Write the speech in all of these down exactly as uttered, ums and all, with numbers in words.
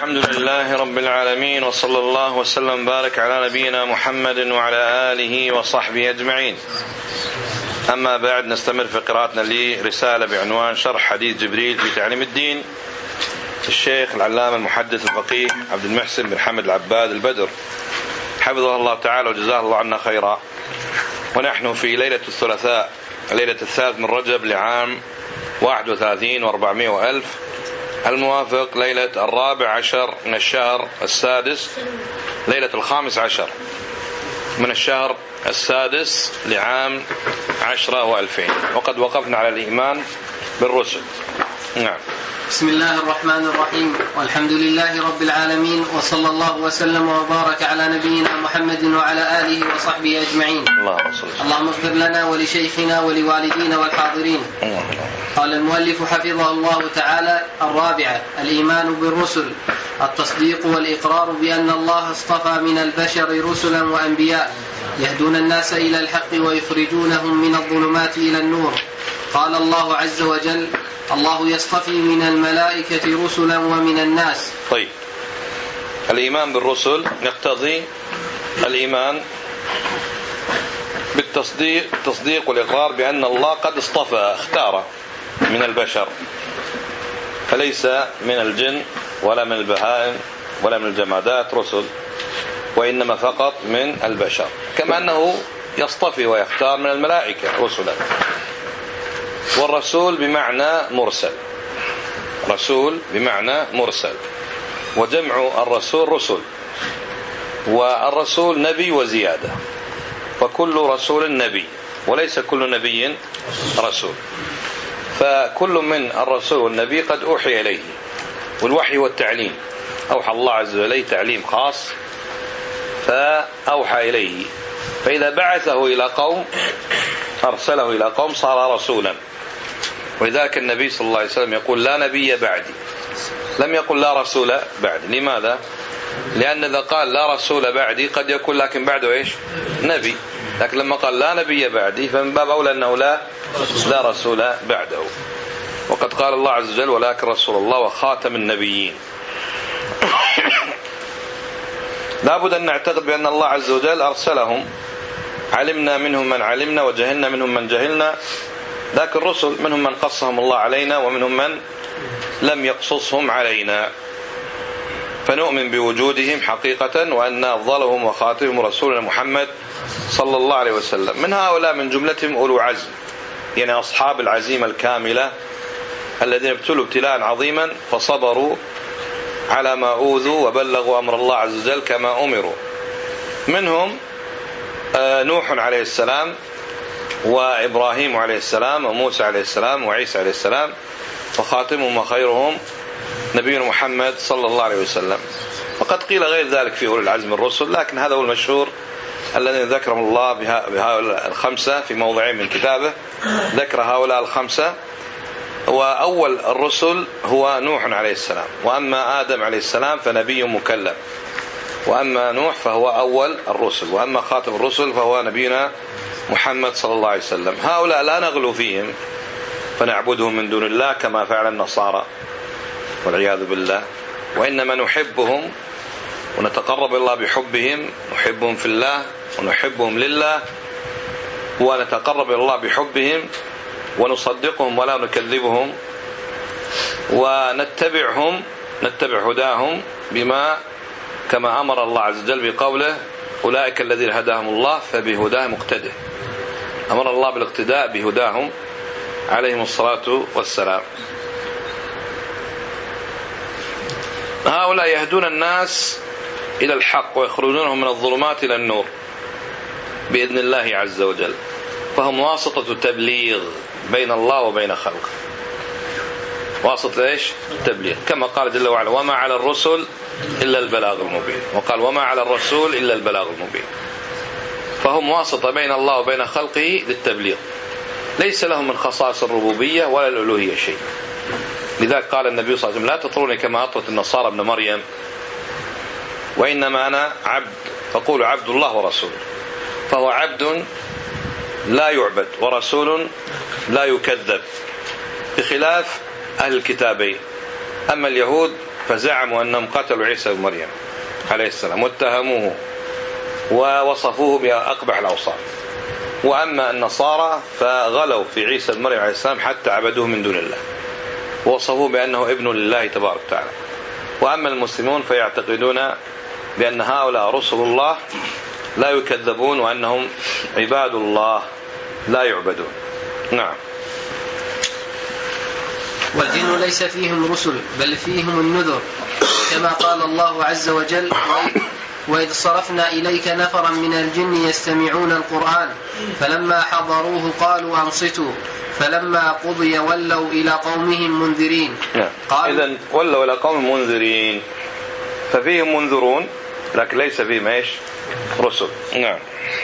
الحمد لله رب العالمين، وصلى الله وسلم بارك على نبينا محمد وعلى آله وصحبه أجمعين. أما بعد، نستمر في قراءتنا لرسالة بعنوان شرح حديث جبريل في تعليم الدين، الشيخ العلامة المحدث الفقيه عبد المحسن بن حمد العباد البدر حفظه الله تعالى وجزاه الله عنا خيرا. ونحن في ليلة الثلاثاء، ليلة الثالث من رجب لعام واحد وثلاثين وأربعمائة وألف، الموافق ليلة الرابع عشر من الشهر السادس، ليلة الخامس عشر من الشهر السادس لعام عشرة وألفين. وقد وقفنا على الإيمان بالرسل. نعم. بسم الله الرحمن الرحيم، والحمد لله رب العالمين، وصلى الله وسلم وبارك على نبينا محمد وعلى آله وصحبه أجمعين. اللهم اغفر لنا ولشيخنا ولوالدينا والحاضرين. قال المؤلف حفظه الله تعالى: الرابعة الإيمان بالرسل، التصديق والإقرار بأن الله اصطفى من البشر رسلا وأنبياء يهدون الناس إلى الحق ويخرجونهم من الظلمات إلى النور. قال الله عز وجل: الله يصطفي من الملائكة رسلا ومن الناس. طيب، الإيمان بالرسل يقتضي الإيمان بالتصديق تصديق والإقرار بأن الله قد اصطفى اختار من البشر، فليس من الجن ولا من البهائم ولا من الجمادات رسل، وإنما فقط من البشر، كما أنه يصطفي ويختار من الملائكة رسلا. والرسول بمعنى مرسل، رسول بمعنى مرسل، وجمع الرسول رسل، والرسول نبي وزيادة، وكل رسول نبي وليس كل نبي رسول. فكل من الرسول والنبي قد أوحي إليه، والوحي والتعليم، أوحى الله عز وجل تعليم خاص فأوحى إليه، فإذا بعثه إلى قوم أرسله إلى قوم صار رسولا. ولذلك النبي صلى الله عليه وسلم يقول: لا نبي بعدي، لم يقل لا رسول بعدي. لماذا؟ لأن إذا قال لا رسول بعدي قد يكون لكن بعده إيش؟ نبي. لكن لما قال لا نبي بعدي فمن باب أولى أنه لا لا رسول بعده. وقد قال الله عز وجل: ولكن رسول الله وخاتم النبيين. لابد أن نعتقد بأن الله عز وجل أرسلهم، علمنا منهم من علمنا وجهلنا منهم من جهلنا، لكن الرسل منهم من قصهم الله علينا ومنهم من لم يقصصهم علينا، فنؤمن بوجودهم حقيقة وأن أفضلهم وخاتمهم رسولنا محمد صلى الله عليه وسلم. من هؤلاء من جملتهم أولو عزم، يعني أصحاب العزيمة الكاملة الذين ابتلوا ابتلاء عظيما فصبروا على ما أوذوا وبلغوا أمر الله عز وجل كما أمروا. منهم نوح عليه السلام، وإبراهيم عليه السلام، وموسى عليه السلام، وعيسى عليه السلام، وخاتمهم وخيرهم نبينا محمد صلى الله عليه وسلم. وقد قيل غير ذلك في أولي العزم الرسل، لكن هذا هو المشهور الذي ذكرهم الله بهؤلاء الخمسة في موضعين من كتابه، ذكر هؤلاء الخمسة. وأول الرسل هو نوح عليه السلام، وأما آدم عليه السلام فنبي مكلم، وأما نوح فهو أول الرسل، وأما خاتم الرسل فهو نبينا محمد صلى الله عليه وسلم. هؤلاء لا نغلو فيهم فنعبدهم من دون الله كما فعل النصارى والعياذ بالله، وإنما نحبهم ونتقرب إلى الله بحبهم، نحبهم في الله ونحبهم لله، ونتقرب إلى الله بحبهم ونصدقهم ولا نكذبهم، ونتبعهم نتبع هداهم بما كما أمر الله عز وجل بقوله: أولئك الذين هداهم الله فبهداهم اقتدوا. أمر الله بالاقتداء بهداهم عليهم الصلاة والسلام. هؤلاء يهدون الناس إلى الحق ويخرجونهم من الظلمات إلى النور بإذن الله عز وجل، فهم واسطة تبليغ بين الله وبين خلقه، واسطة إيش؟ التبليغ، كما قال جل وعلا: وما على الرسل إلا البلاغ المبين، وقال: وما على الرسول إلا البلاغ المبين. فهم واسطة بين الله وبين خلقه للتبليغ، ليس لهم من خصائص الربوبية ولا الألوهية شيء. لذلك قال النبي صلى الله عليه وسلم: لا تطروني كما أطرت النصارى ابن مريم، وإنما أنا عبد، فقولوا عبد الله ورسوله. فهو عبد لا يعبد ورسول لا يكذب، بخلاف أهل الكتابين. أما اليهود فزعموا أنهم قتلوا عيسى بن مريم عليه السلام واتهموه ووصفوه بأقبح الأوصاف. وأما النصارى فغلوا في عيسى بن مريم عليه السلام حتى عبدوه من دون الله ووصفوه بأنه ابن لله تبارك وتعالى. وأما المسلمون فيعتقدون بأن هؤلاء رسل الله لا يكذبون وأنهم عباد الله لا يعبدون. نعم. والجن ليس فيهم رسل بل فيهم النذر، كما قال الله عز وجل: وإذ صرفنا إليك نفرا من الجن يستمعون القرآن فلما حضروه قالوا أنصتوا فلما قضي ولوا إلى قومهم منذرين. إذن ولوا إلى قوم منذرين، ففيهم منذرون لكن ليس فيهم إيش؟ رسل. نعم.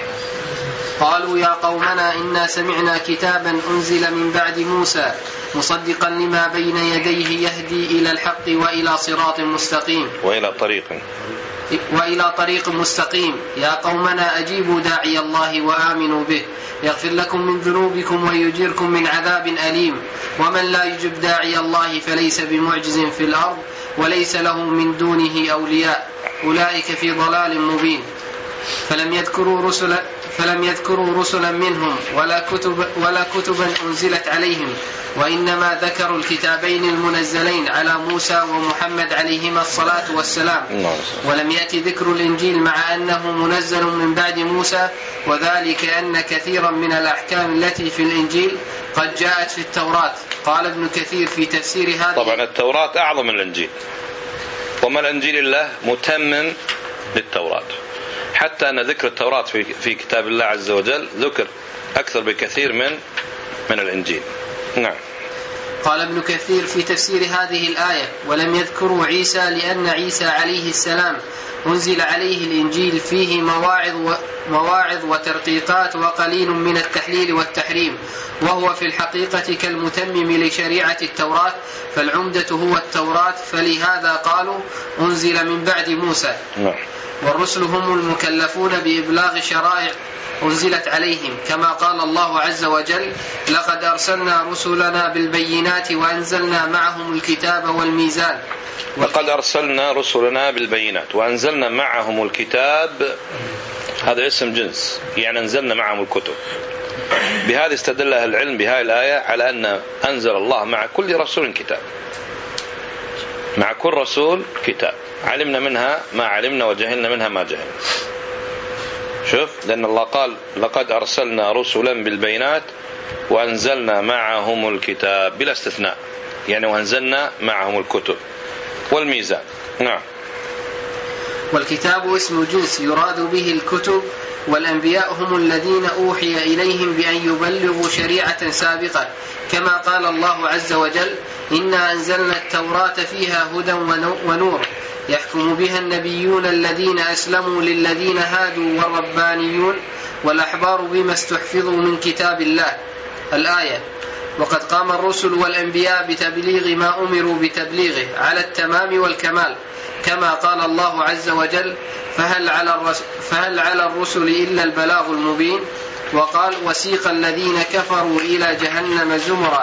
قالوا يا قومنا إنا سمعنا كتابا أنزل من بعد موسى مصدقا لما بين يديه يهدي إلى الحق وإلى صراط مستقيم وإلى طريق وإلى طريق مستقيم يا قومنا أجيبوا داعي الله وآمنوا به يغفر لكم من ذنوبكم ويجيركم من عذاب أليم ومن لا يجب داعي الله فليس بمعجز في الأرض وليس له من دونه أولياء أولئك في ضلال مبين. فلم يذكروا رسلا فلم يذكروا رسلا منهم ولا كتب ولا كتبا أنزلت عليهم، وإنما ذكروا الكتابين المنزلين على موسى ومحمد عليهما الصلاة والسلام، ولم يأتي ذكر الإنجيل مع أنه منزل من بعد موسى، وذلك أن كثيرا من الأحكام التي في الإنجيل قد جاءت في التوراة. قال ابن كثير في تفسير هذا: طبعا التوراة أعظم من الإنجيل، وما الإنجيل الله متمم للتوراة، حتى أن ذكر التوراة في في كتاب الله عز وجل ذكر أكثر بكثير من من الإنجيل. نعم. قال ابن كثير في تفسير هذه الآية: ولم يذكروا عيسى لأن عيسى عليه السلام أنزل عليه الإنجيل فيه مواعظ مواعظ وترقيقات وقليل من التحليل والتحريم، وهو في الحقيقة كالمتمم لشريعة التوراة، فالعمدة هو التوراة، فلهذا قالوا أنزل من بعد موسى. والرسل هم المكلفون بإبلاغ شرائع أنزلت عليهم، كما قال الله عز وجل: لقد أرسلنا رسلنا بالبينات وأنزلنا معهم الكتاب والميزان. لقد أرسلنا رسلنا بالبينات وأنزلنا معهم الكتاب، هذا اسم جنس، يعني أنزلنا معهم الكتب. بهذا استدل أهل العلم بهذه الآية على أن أنزل الله مع كل رسول كتاب، مع كل رسول كتاب، علمنا منها ما علمنا وجهلنا منها ما جهلنا. شوف، لأن الله قال: لقد أرسلنا رسلا بالبينات وأنزلنا معهم الكتاب بلا استثناء، يعني وأنزلنا معهم الكتب والميزان. نعم. والكتاب اسم جنس يراد به الكتب، والأنبياء هم الذين أوحي إليهم بأن يبلغوا شريعة سابقة، كما قال الله عز وجل: إنا أنزلنا التوراة فيها هدى ونور يحكم بها النبيون الذين أسلموا للذين هادوا والربانيون والأحبار بما استحفظوا من كتاب الله. الآية. وقد قام الرسل والأنبياء بتبليغ ما أمروا بتبليغه على التمام والكمال، كما قال الله عز وجل: فهل على الرسل, فهل على الرسل إلا البلاغ المبين. وقال: وسيق الذين كفروا إلى جهنم زمرا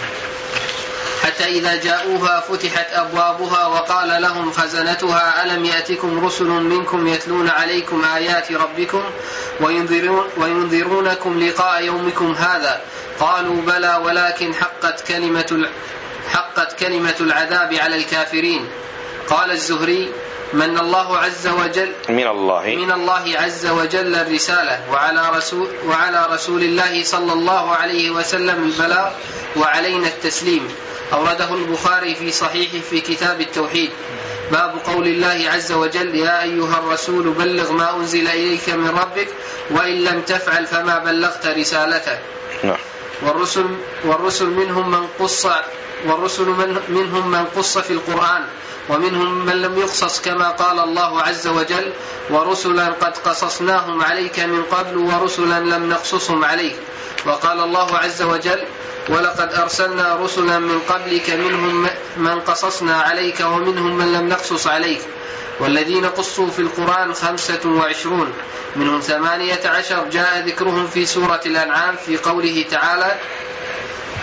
حتى إذا جاءوها فتحت أبوابها وقال لهم خزنتها ألم يأتكم رسل منكم يتلون عليكم آيات ربكم وينذرون وينذرونكم لقاء يومكم هذا، قالوا بلى ولكن حقت كلمة حقت كلمة العذاب على الكافرين. قال الزهري: من الله عز وجل من الله من الله عز وجل الرسالة، وعلى رسول وعلى رسول الله صلى الله عليه وسلم البلاغ، وعلينا التسليم. أورده البخاري في صحيحه في كتاب التوحيد. باب قول الله عز وجل: يا أيها الرسول بلغ ما أنزل إليك من ربك وإن لم تفعل فما بلغت رسالته. والرسل والرسل منهم من قص والرسل من منهم من قص في القرآن، ومنهم من لم يقصص، كما قال الله عز وجل: ورسلا قد قصصناهم عليك من قبل ورسلا لم نقصصهم عليك. وقال الله عز وجل: ولقد أرسلنا رسلا من قبلك منهم من قصصنا عليك ومنهم من لم نقصص عليك. والذين قصوا في القرآن خمسة وعشرون، منهم ثمانية عشر جاء ذكرهم في سورة الأنعام في قوله تعالى: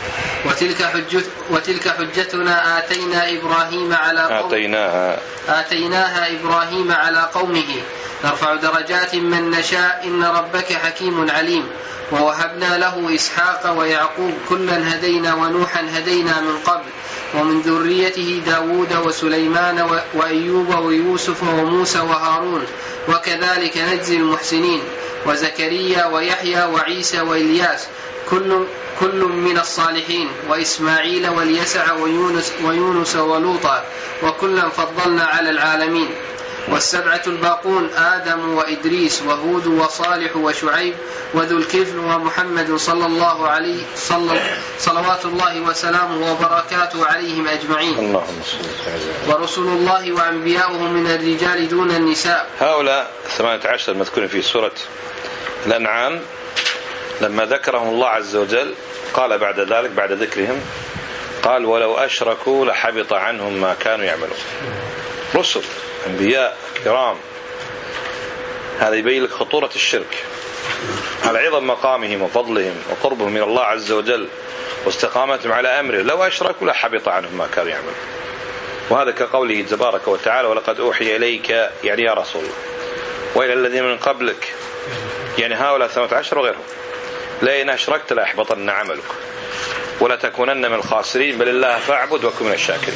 وتلك, حجت وتلك حجتنا آتينا إبراهيم على قومه آتيناها آتيناها إبراهيم على قومه نرفع درجات من نشاء إن ربك حكيم عليم. ووهبنا له إسحاق ويعقوب كلا هدينا ونوحا هدينا من قبل ومن ذريته داود وسليمان وأيوب ويوسف وموسى وهارون وكذلك نجزي المحسنين وزكريا ويحيى وعيسى وإلياس كل, كل من الصالحين وإسماعيل واليسع ويونس, ويونس ولوطا وكلا فضلنا على العالمين. والسبعة الباقون آدم وإدريس وهود وصالح وشعيب وذو الكفل ومحمد صلى الله عليه صلى صلوات الله وسلامه وبركاته عليهم أجمعين. ورسل الله وأنبياؤه من الرجال دون النساء. هؤلاء ثمانية عشر المذكورين في سورة الأنعام لما ذكرهم الله عز وجل قال بعد ذلك بعد ذكرهم قال ولو أشركوا لحبط عنهم ما كانوا يعملون. رسل أنبياء كرام، هذا يبين لك خطورة الشرك على عظم مقامهم وفضلهم وقربهم من الله عز وجل واستقامتهم على أمره. لو أشركوا لحبط عنهم ما كانوا يعملون. وهذا كقوله تبارك وتعالى ولقد أوحي إليك يعني يا رسول الله وإلى الذين من قبلك يعني هؤلاء ثمانية عشر وغيرهم لئن أشركت ليحبطن عملك ولا تكونن من الخاسرين بل الله فاعبد وكن من الشاكرين.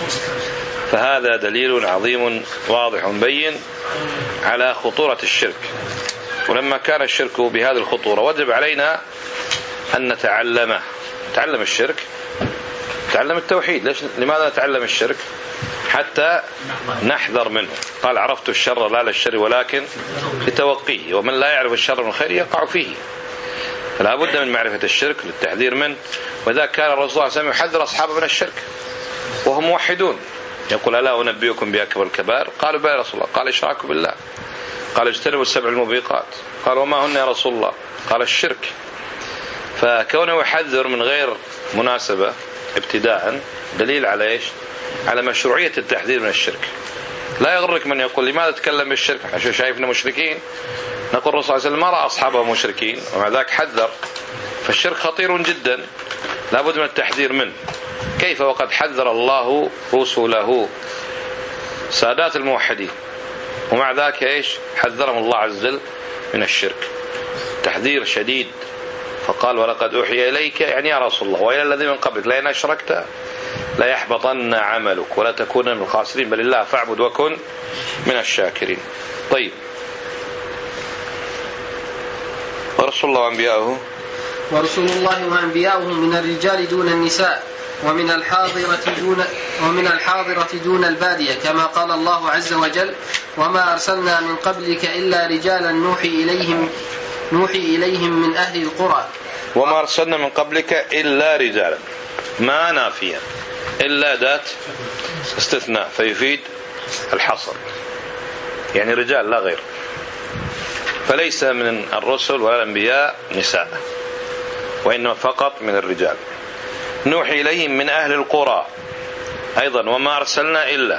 فهذا دليل عظيم واضح بين على خطورة الشرك. ولما كان الشرك بهذه الخطورة وجب علينا أن نتعلمه. نتعلم الشرك، نتعلم التوحيد. ليش؟ لماذا نتعلم الشرك؟ حتى نحذر منه. قال عرفت الشر لا للشر ولكن لتوقيه ومن لا يعرف الشر من خير يقع فيه. فلا بد من معرفة الشرك للتحذير منه. وإذا كان الرسول صلى الله عليه وسلم يحذر أصحابه من الشرك وهم موحدون يقول ألا أنبئكم بأكبر الكبائر قالوا بلى يا رسول الله قال إشراك بالله قال اجتنبوا السبع الموبقات قال وما هن يا رسول الله قال الشرك. فكونه يحذر من غير مناسبة ابتداء دليل على إيش؟ على مشروعية التحذير من الشرك. لا يغرك من يقول لماذا تكلم بالشرك عشان شايفنا مشركين. نقول الرسول صلى الله عليه وسلم ما رأى أصحابه مشركين ومع ذلك حذر. فالشرك خطير جدا لا بد من التحذير منه. كيف وقد حذر الله رسله سادات الموحدين ومع ذلك إيش حذرهم الله عز وجل من الشرك تحذير شديد. فقال ولقد أوحي إليك يعني يا رسول الله وإلى الذين من قبلك لئن أشركت لا يحبطن عملك ولا تكون من الخاسرين بل الله فاعبد وكن من الشاكرين. طيب ورسول الله وأنبياؤه ورسول الله وأنبياؤه من الرجال دون النساء ومن الحاضرة دون ومن الحاضرة دون البادية كما قال الله عز وجل وما أرسلنا من قبلك إلا رجالا نوحي إليهم نوحي إليهم من أهل القرى. وما أرسلنا من قبلك إلا رجالا ما نافيا إلا ذات استثناء فيفيد الحصر يعني رجال لا غير. فليس من الرسل ولا الأنبياء نساء وإنما فقط من الرجال. نوحي إليهم من أهل القرى أيضا وما أرسلنا إلا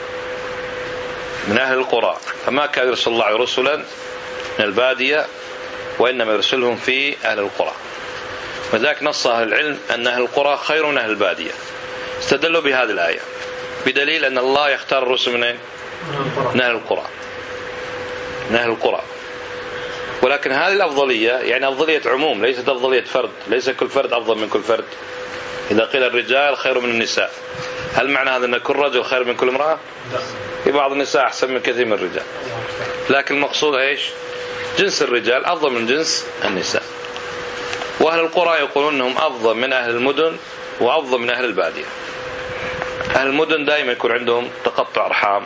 من أهل القرى. فما كان يرسل الله رسلا من البادية وإنما يرسلهم في أهل القرى. وذلك نص أهل العلم أن أهل القرى خير من أهل البادية. استدلوا بهذه الآية بدليل أن الله يختار الرسل من أين؟ من أهل القرى من أهل القرى. ولكن هذه الأفضلية يعني أفضلية عموم ليست أفضلية فرد. ليس كل فرد أفضل من كل فرد. إذا قيل الرجال خير من النساء هل معنى هذا أن كل رجل خير من كل امرأة؟ في بعض النساء أحسن من كثير من الرجال. لكن المقصود إيش؟ جنس الرجال أفضل من جنس النساء. وأهل القرى يقولون أنهم أفضل من أهل المدن وأفضل من أهل البادية. أهل المدن دائما يكون عندهم تقطع أرحام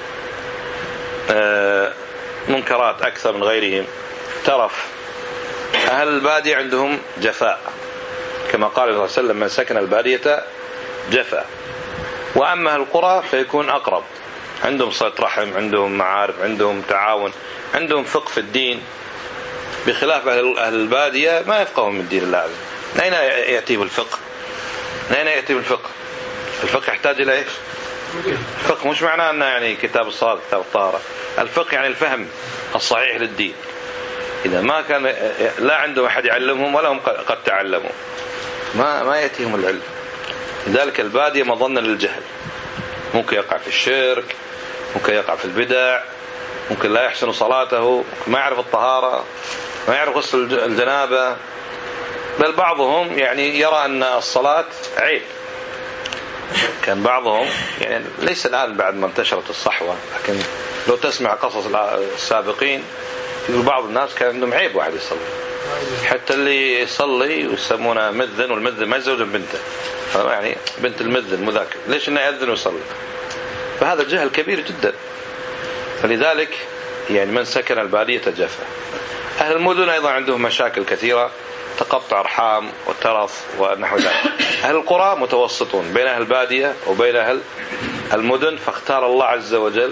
منكرات أكثر من غيرهم ترف. أهل البادية عندهم جفاء كما قال الله صلى الله عليه وسلم من سكن البادية جفاء. وأما أهل القرى فيكون أقرب عندهم صلة رحم عندهم معارف عندهم تعاون عندهم فقه في الدين بخلاف أهل البادية ما يفقهون من الدين الله. أين يأتي بالفقه؟ أين يأتي بالفقه؟ الفقه يحتاج إلى إيش؟ الفقه مش معناه أنه يعني كتاب الصلاة كتاب الطهارة. الفقه يعني الفهم الصحيح للدين. إذا ما كان لا عندهم أحد يعلمهم ولا هم قد تعلموا ما ما يأتيهم العلم. لذلك البادية مظنة للجهل، ممكن يقع في الشرك، ممكن يقع في البدع، ممكن لا يحسن صلاته، ما يعرف الطهارة، ما يعرف غسل الجنابة، بل بعضهم يعني يرى أن الصلاة عيب. كان بعضهم يعني ليس الآن بعد ما انتشرت الصحوة، لكن لو تسمع قصص السابقين يقول بعض الناس كان عندهم عيب واحد يصلي، حتى اللي يصلي يسمونه مذن، والمذن ما يزوج بنته، يعني بنت المذن مذاكر، ليش انه يأذن ويصلي؟ فهذا جهل كبير جدا. فلذلك يعني من سكن البادية تجافى. أهل المدن أيضا عندهم مشاكل كثيرة، تقطع أرحام وترف ونحو ذلك. أهل القرى متوسطون بين أهل البادية وبين أهل المدن، فاختار الله عز وجل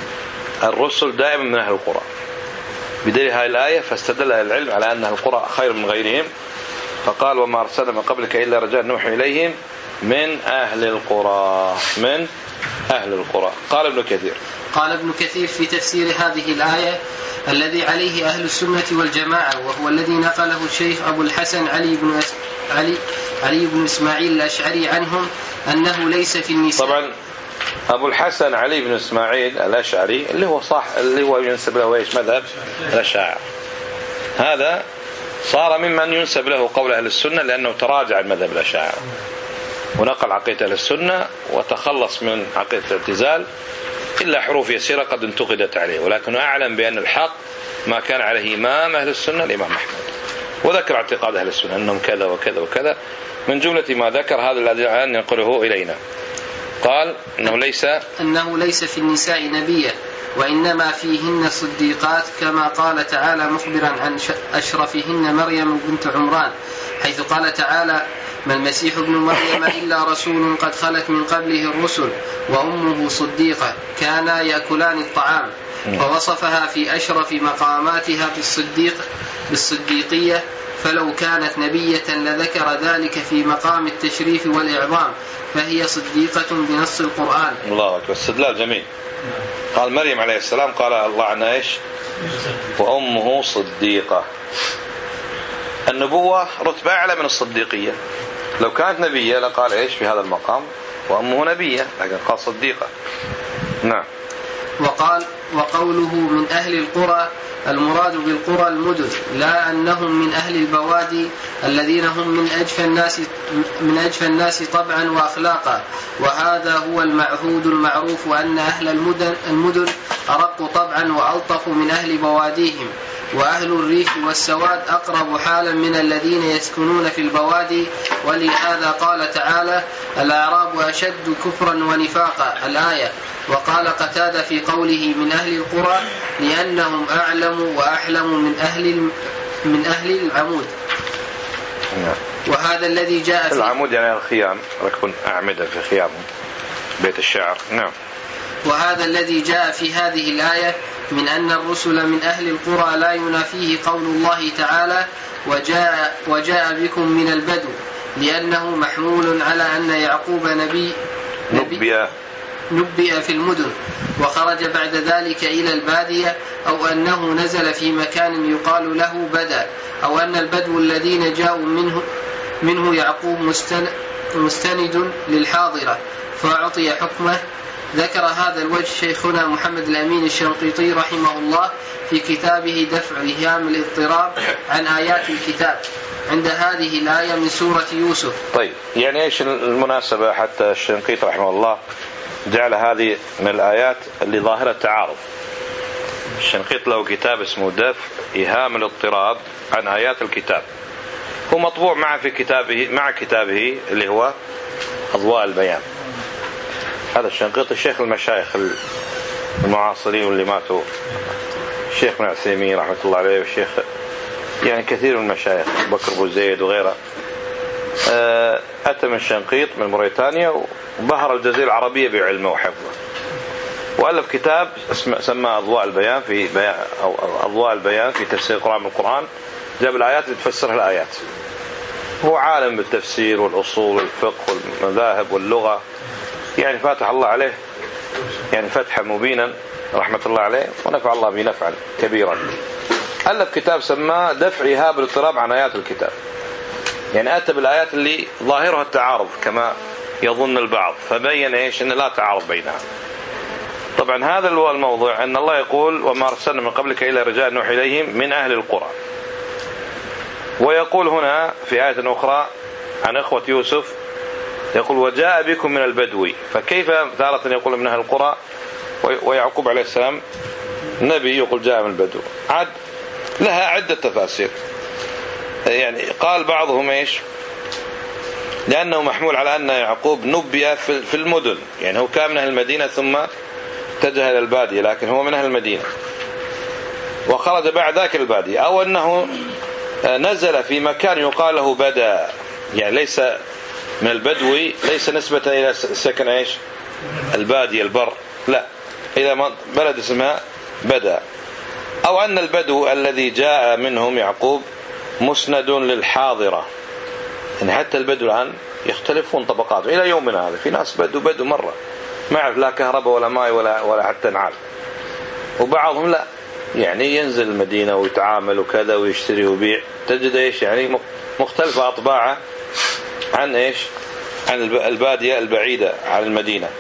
الرسل دائما من أهل القرى. بدليل هذه الآية فاستدل العلم على أن أهل القرى خير من غيرهم، فقال وما أرسلنا من قبلك إلا رجال نوحي إليهم من أهل القرى، من أهل القرى. قال ابن كثير قال ابن كثير في تفسير هذه الآية الذي عليه أهل السنة والجماعة، وهو الذي نقله الشيخ أبو الحسن علي بن علي علي بن إسماعيل الأشعري عنهم، أنه ليس في النساء. طبعا أبو الحسن علي بن إسماعيل الأشعري اللي هو صح اللي هو ينسب له ايش؟ مذهب الأشاعرة. هذا صار ممن ينسب له قول أهل السنة، لأنه تراجع عن مذهب الأشاعرة ونقل عقيدة أهل السنة وتخلص من عقيدة الاعتزال، إلا حروف يسيرة قد انتقدت عليه، ولكن أعلم بأن الحق ما كان عليه إمام أهل السنة الإمام أحمد، وذكر اعتقاد أهل السنة أنهم كذا وكذا وكذا. من جملة ما ذكر هذا الذي الآن ينقله إلينا، قال إنه ليس أنه ليس في النساء نبية، وإنما فيهن صديقات، كما قال تعالى مخبرا عن أشرفهن مريم بنت عمران، حيث قال تعالى ما المسيح ابن مريم إلا رسول قد خلت من قبله الرسل وأمه صديقة كانا يأكلان الطعام، فوصفها في أشرف مقاماتها بالصديق بالصديقية، فلو كانت نبية لذكر ذلك في مقام التشريف والإعظام، فهي صديقة بنص القرآن. الله أكبر، استدلال جميل. قال مريم عليه السلام قال الله عنها إيش؟ وأمه صديقة. النبوة رتبة أعلى من الصديقية، لو كانت نبية لقال إيش في هذا المقام وأمه نبية، لكن قال صديقة. نعم. وقال وقوله من أهل القرى المراد بالقرى المدن، لا أنهم من أهل البوادي الذين هم من أجفى الناس من أجفى الناس طبعا وأخلاقا، وهذا هو المعهود المعروف، أن أهل المدن المدن أرق طبعا وألطف من أهل بواديهم، وأهل الريف والسواد أقرب حالا من الذين يسكنون في البوادي، ولهذا قال تعالى الأعراب أشد كفرا ونفاقا الآية. وقال قتادة في قوله من أهل القرى لأنهم أعلم وأحلم من أهل من أهل العمود. وهذا الذي جاء في العمود يعني الخيام، ركب أعمدة في خيامهم بيت الشعر. نعم. وهذا الذي جاء في هذه الآية من أن الرسل من أهل القرى لا ينافيه قول الله تعالى وجاء, وجاء بكم من البدو، لأنه محمول على أن يعقوب نبي, نبي نبئ في المدن وخرج بعد ذلك إلى البادية، أو أنه نزل في مكان يقال له بدا، أو أن البدو الذين جاءوا منه, منه يعقوب مستند للحاضرة فأعطي حكمه. ذكر هذا الوجه شيخنا محمد الأمين الشنقيطي رحمه الله في كتابه دفع إيهام الاضطراب عن آيات الكتاب عند هذه الآية من سورة يوسف. طيب، يعني إيش المناسبة حتى الشنقيطي رحمه الله جعل هذه من الآيات اللي ظاهرة تعارض؟ الشنقيطي له كتاب اسمه دفع إيهام الاضطراب عن آيات الكتاب، هو مطبوع مع في كتابه مع كتابه اللي هو أضواء البيان. هذا الشنقيطي الشيخ المشايخ المعاصرين واللي ماتوا، الشيخ ابن عثيمين رحمة الله عليه، والشيخ يعني كثير من المشايخ بكر بو زيد وغيره، أتى من الشنقيط من موريتانيا وبهر الجزيرة العربية بعلمه وحفظه، وألف كتاب سماه أضواء البيان في بيان أو أضواء البيان في تفسير القرآن بالقرآن، جاب الآيات اللي تفسرها الآيات. هو عالم بالتفسير والأصول والفقه والمذاهب واللغة، يعني فاتح الله عليه يعني فتحا مبينا رحمة الله عليه، ونفع الله به نفعا كبيرا. ألف كتاب سماه دفع إيهاب الاضطراب عن آيات الكتاب. يعني أتى بالآيات اللي ظاهرها التعارض كما يظن البعض، فبين إيش أن لا تعارض بينها. طبعا هذا هو الموضوع، أن الله يقول وما أرسلنا من قبلك إلا رجال نوحي إليهم من أهل القرى. ويقول هنا في آية أخرى عن إخوة يوسف يقول وجاء بكم من البدو، فكيف تارة يقول من أهل القرى ويعقوب عليه السلام نبي يقول جاء من البدو؟ عد لها عدة تفاسير. يعني قال بعضهم إيش؟ لأنه محمول على أن يعقوب نبي في المدن، يعني هو كان من أهل المدينة ثم اتجه إلى البادية، لكن هو من أهل المدينة وخرج بعد ذاك البادية، أو أنه نزل في مكان يقال له بدا، يعني ليس من البدوي، ليس نسبة إلى سكن إيش البادية البر، لا، إلى بلد اسمها بدا. أو أن البدو الذي جاء منهم يعقوب مسند للحاضرة، يعني حتى البدو الآن يختلفون طبقات إلى يومنا هذا، في ناس بدو بدو مرة ما يعرف لا كهرباء ولا ماء ولا ولا حتى نعال، وبعضهم لا، يعني ينزل المدينة ويتعامل وكذا ويشتري ويبيع، تجد إيش يعني مختلفة أطباعه عن إيش عن البادية البعيدة عن المدينة.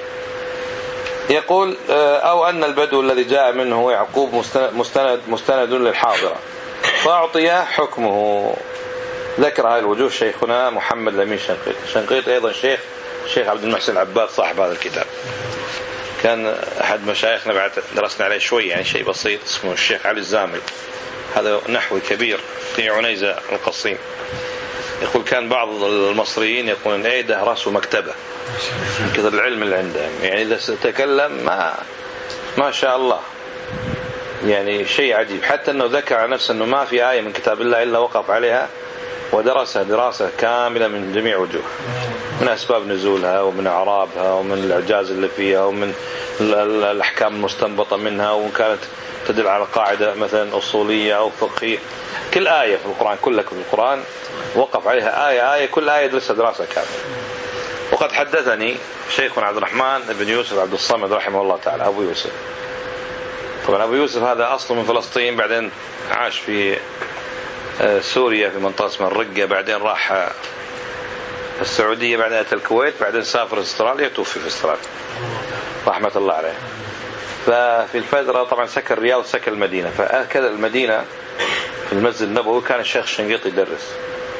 يقول أو أن البدو الذي جاء منه يعقوب مستند مستند للحاضرة فأعطي حكمه. ذكر هذه الوجوه شيخنا محمد الأمين شنقيط. شنقيط أيضا شيخ الشيخ عبد المحسن العباد صاحب هذا الكتاب، كان أحد مشايخنا بعد درسنا عليه شوي، يعني شيء بسيط، اسمه الشيخ علي الزامل، هذا نحوي كبير في عنيزة القصيم. يقول كان بعض المصريين يقولون ايه ده راسه مكتبة من كثر العلم اللي عنده، يعني إذا تكلم ما ما شاء الله، يعني شيء عجيب. حتى أنه ذكر على نفسه أنه ما في آية من كتاب الله إلا وقف عليها ودرسها دراسة كاملة من جميع وجوه، من أسباب نزولها ومن أعرابها ومن الإعجاز اللي فيها ومن الأحكام المستنبطة منها، وإن كانت تدل على قاعدة مثلا أصولية أو فقهية. كل آية في القرآن كلها في القرآن وقف عليها آية آية، كل آية درسها دراسة كاملة. وقد حدثني شيخنا عبد الرحمن بن يوسف عبد الصمد رحمه الله تعالى، أبو يوسف. طبعا أبو يوسف هذا أصله من فلسطين، بعدين عاش في سوريا في منطقة اسمها الرقة، بعدين راح السعودية، بعدين أتى الكويت، بعدين سافر استراليا، توفي في استراليا رحمة الله عليه. ففي الفترة طبعا سكن الرياض سكن المدينة، فأكد المدينة في المسجد النبوي كان الشيخ الشنقيط يدرس.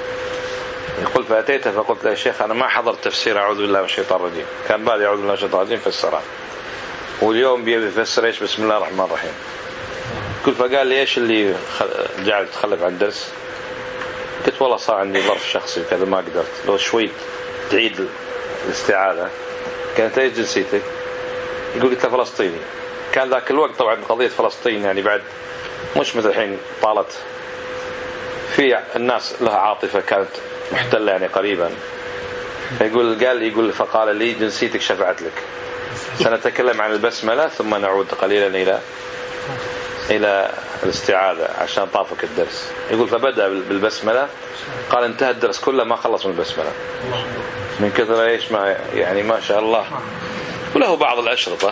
يقول فأتيته فقلت له يا شيخ أنا ما حضرت تفسير أعوذ بالله من الشيطان الرجيم، كان بعد أعوذ بالله من الشيطان الرجيم فسرها، واليوم بيفسر إيش بسم الله الرحمن الرحيم. قلت فقال لي إيش اللي جعل تخلف عن الدرس؟ قلت والله صار عندي ظرف شخصي وكذا ما قدرت، لو شوي تعيد الاستعاذة. كانت ايش جنسيتك؟ يقول قلت فلسطيني. كان ذاك الوقت طبعا قضية فلسطين يعني بعد مش مثل الحين طالت، في الناس لها عاطفة كانت محتلة يعني قريبا. يقول قال يقول فقال لي جنسيتك شفعت لك. سنتكلم عن البسملة ثم نعود قليلا إلى إلى الاستعاذة عشان طافك الدرس. يقول فبدأ بالبسملة، قال انتهى الدرس كله ما خلص من البسملة من كثر ايش ما يعني ما شاء الله. وله بعض الأشرطة،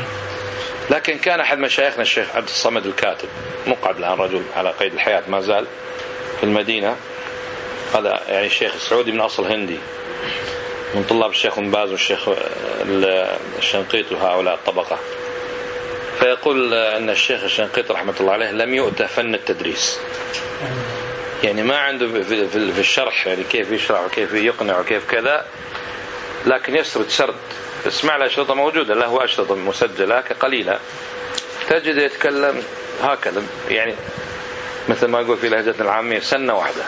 لكن كان أحد مشايخنا الشيخ عبد الصمد الكاتب، مقعد الآن رجل على قيد الحياة ما زال في المدينة، هذا يعني الشيخ السعودي من أصل هندي، من طلاب الشيخ بن باز والشيخ الشنقيط وهؤلاء الطبقة. فيقول أن الشيخ الشنقيط رحمة الله عليه لم يؤتى فن التدريس، يعني ما عنده في الشرح يعني كيف يشرح وكيف يقنع وكيف كذا، لكن يسرد سرد. اسمع له أشرطة موجودة، له أشرطة مسجلة قليلة، تجد يتكلم هكذا يعني مثل ما يقول في لهجتنا العامية سنة واحدة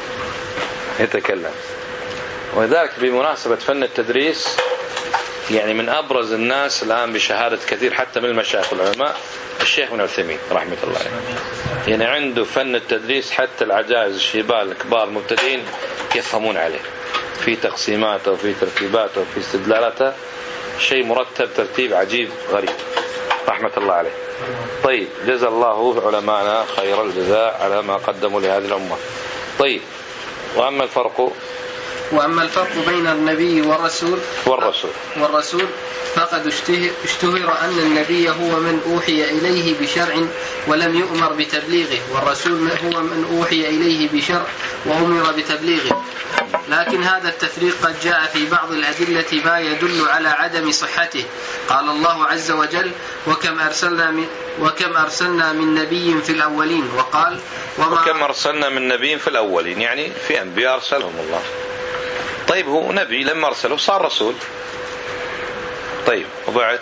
يتكلم. ولذلك بمناسبة فن التدريس يعني من أبرز الناس الآن بشهادة كثير حتى من المشايخ والعلماء الشيخ ابن عثيمين رحمة الله عليه، يعني عنده فن التدريس حتى العجائز الشيبان الكبار المبتدئين يفهمون عليه في تقسيماته وفي ترتيباته وفي استدلالاته، شيء مرتب ترتيب عجيب غريب رحمة الله عليه. طيب جزا الله علماءنا خير الجزاء على ما قدموا لهذه الأمة. طيب وأما الفرق وأما الفرق بين النبي والرسول والرسول والرسول فقد اشتهر أن النبي هو من أوحي إليه بشرع ولم يؤمر بتبليغه، والرسول هو من أوحي إليه بشرع وأمر بتبليغه. لكن هذا التفريق قد جاء في بعض الأدلة ما يدل على عدم صحته. قال الله عز وجل: وكم أرسلنا من, وكم أرسلنا من نبي في الأولين، وقال: وما وكم أرسلنا من نبي في الأولين، يعني في أنبياء أرسلهم الله. طيب هو نبي لما أرسله صار رسول. طيب وبعد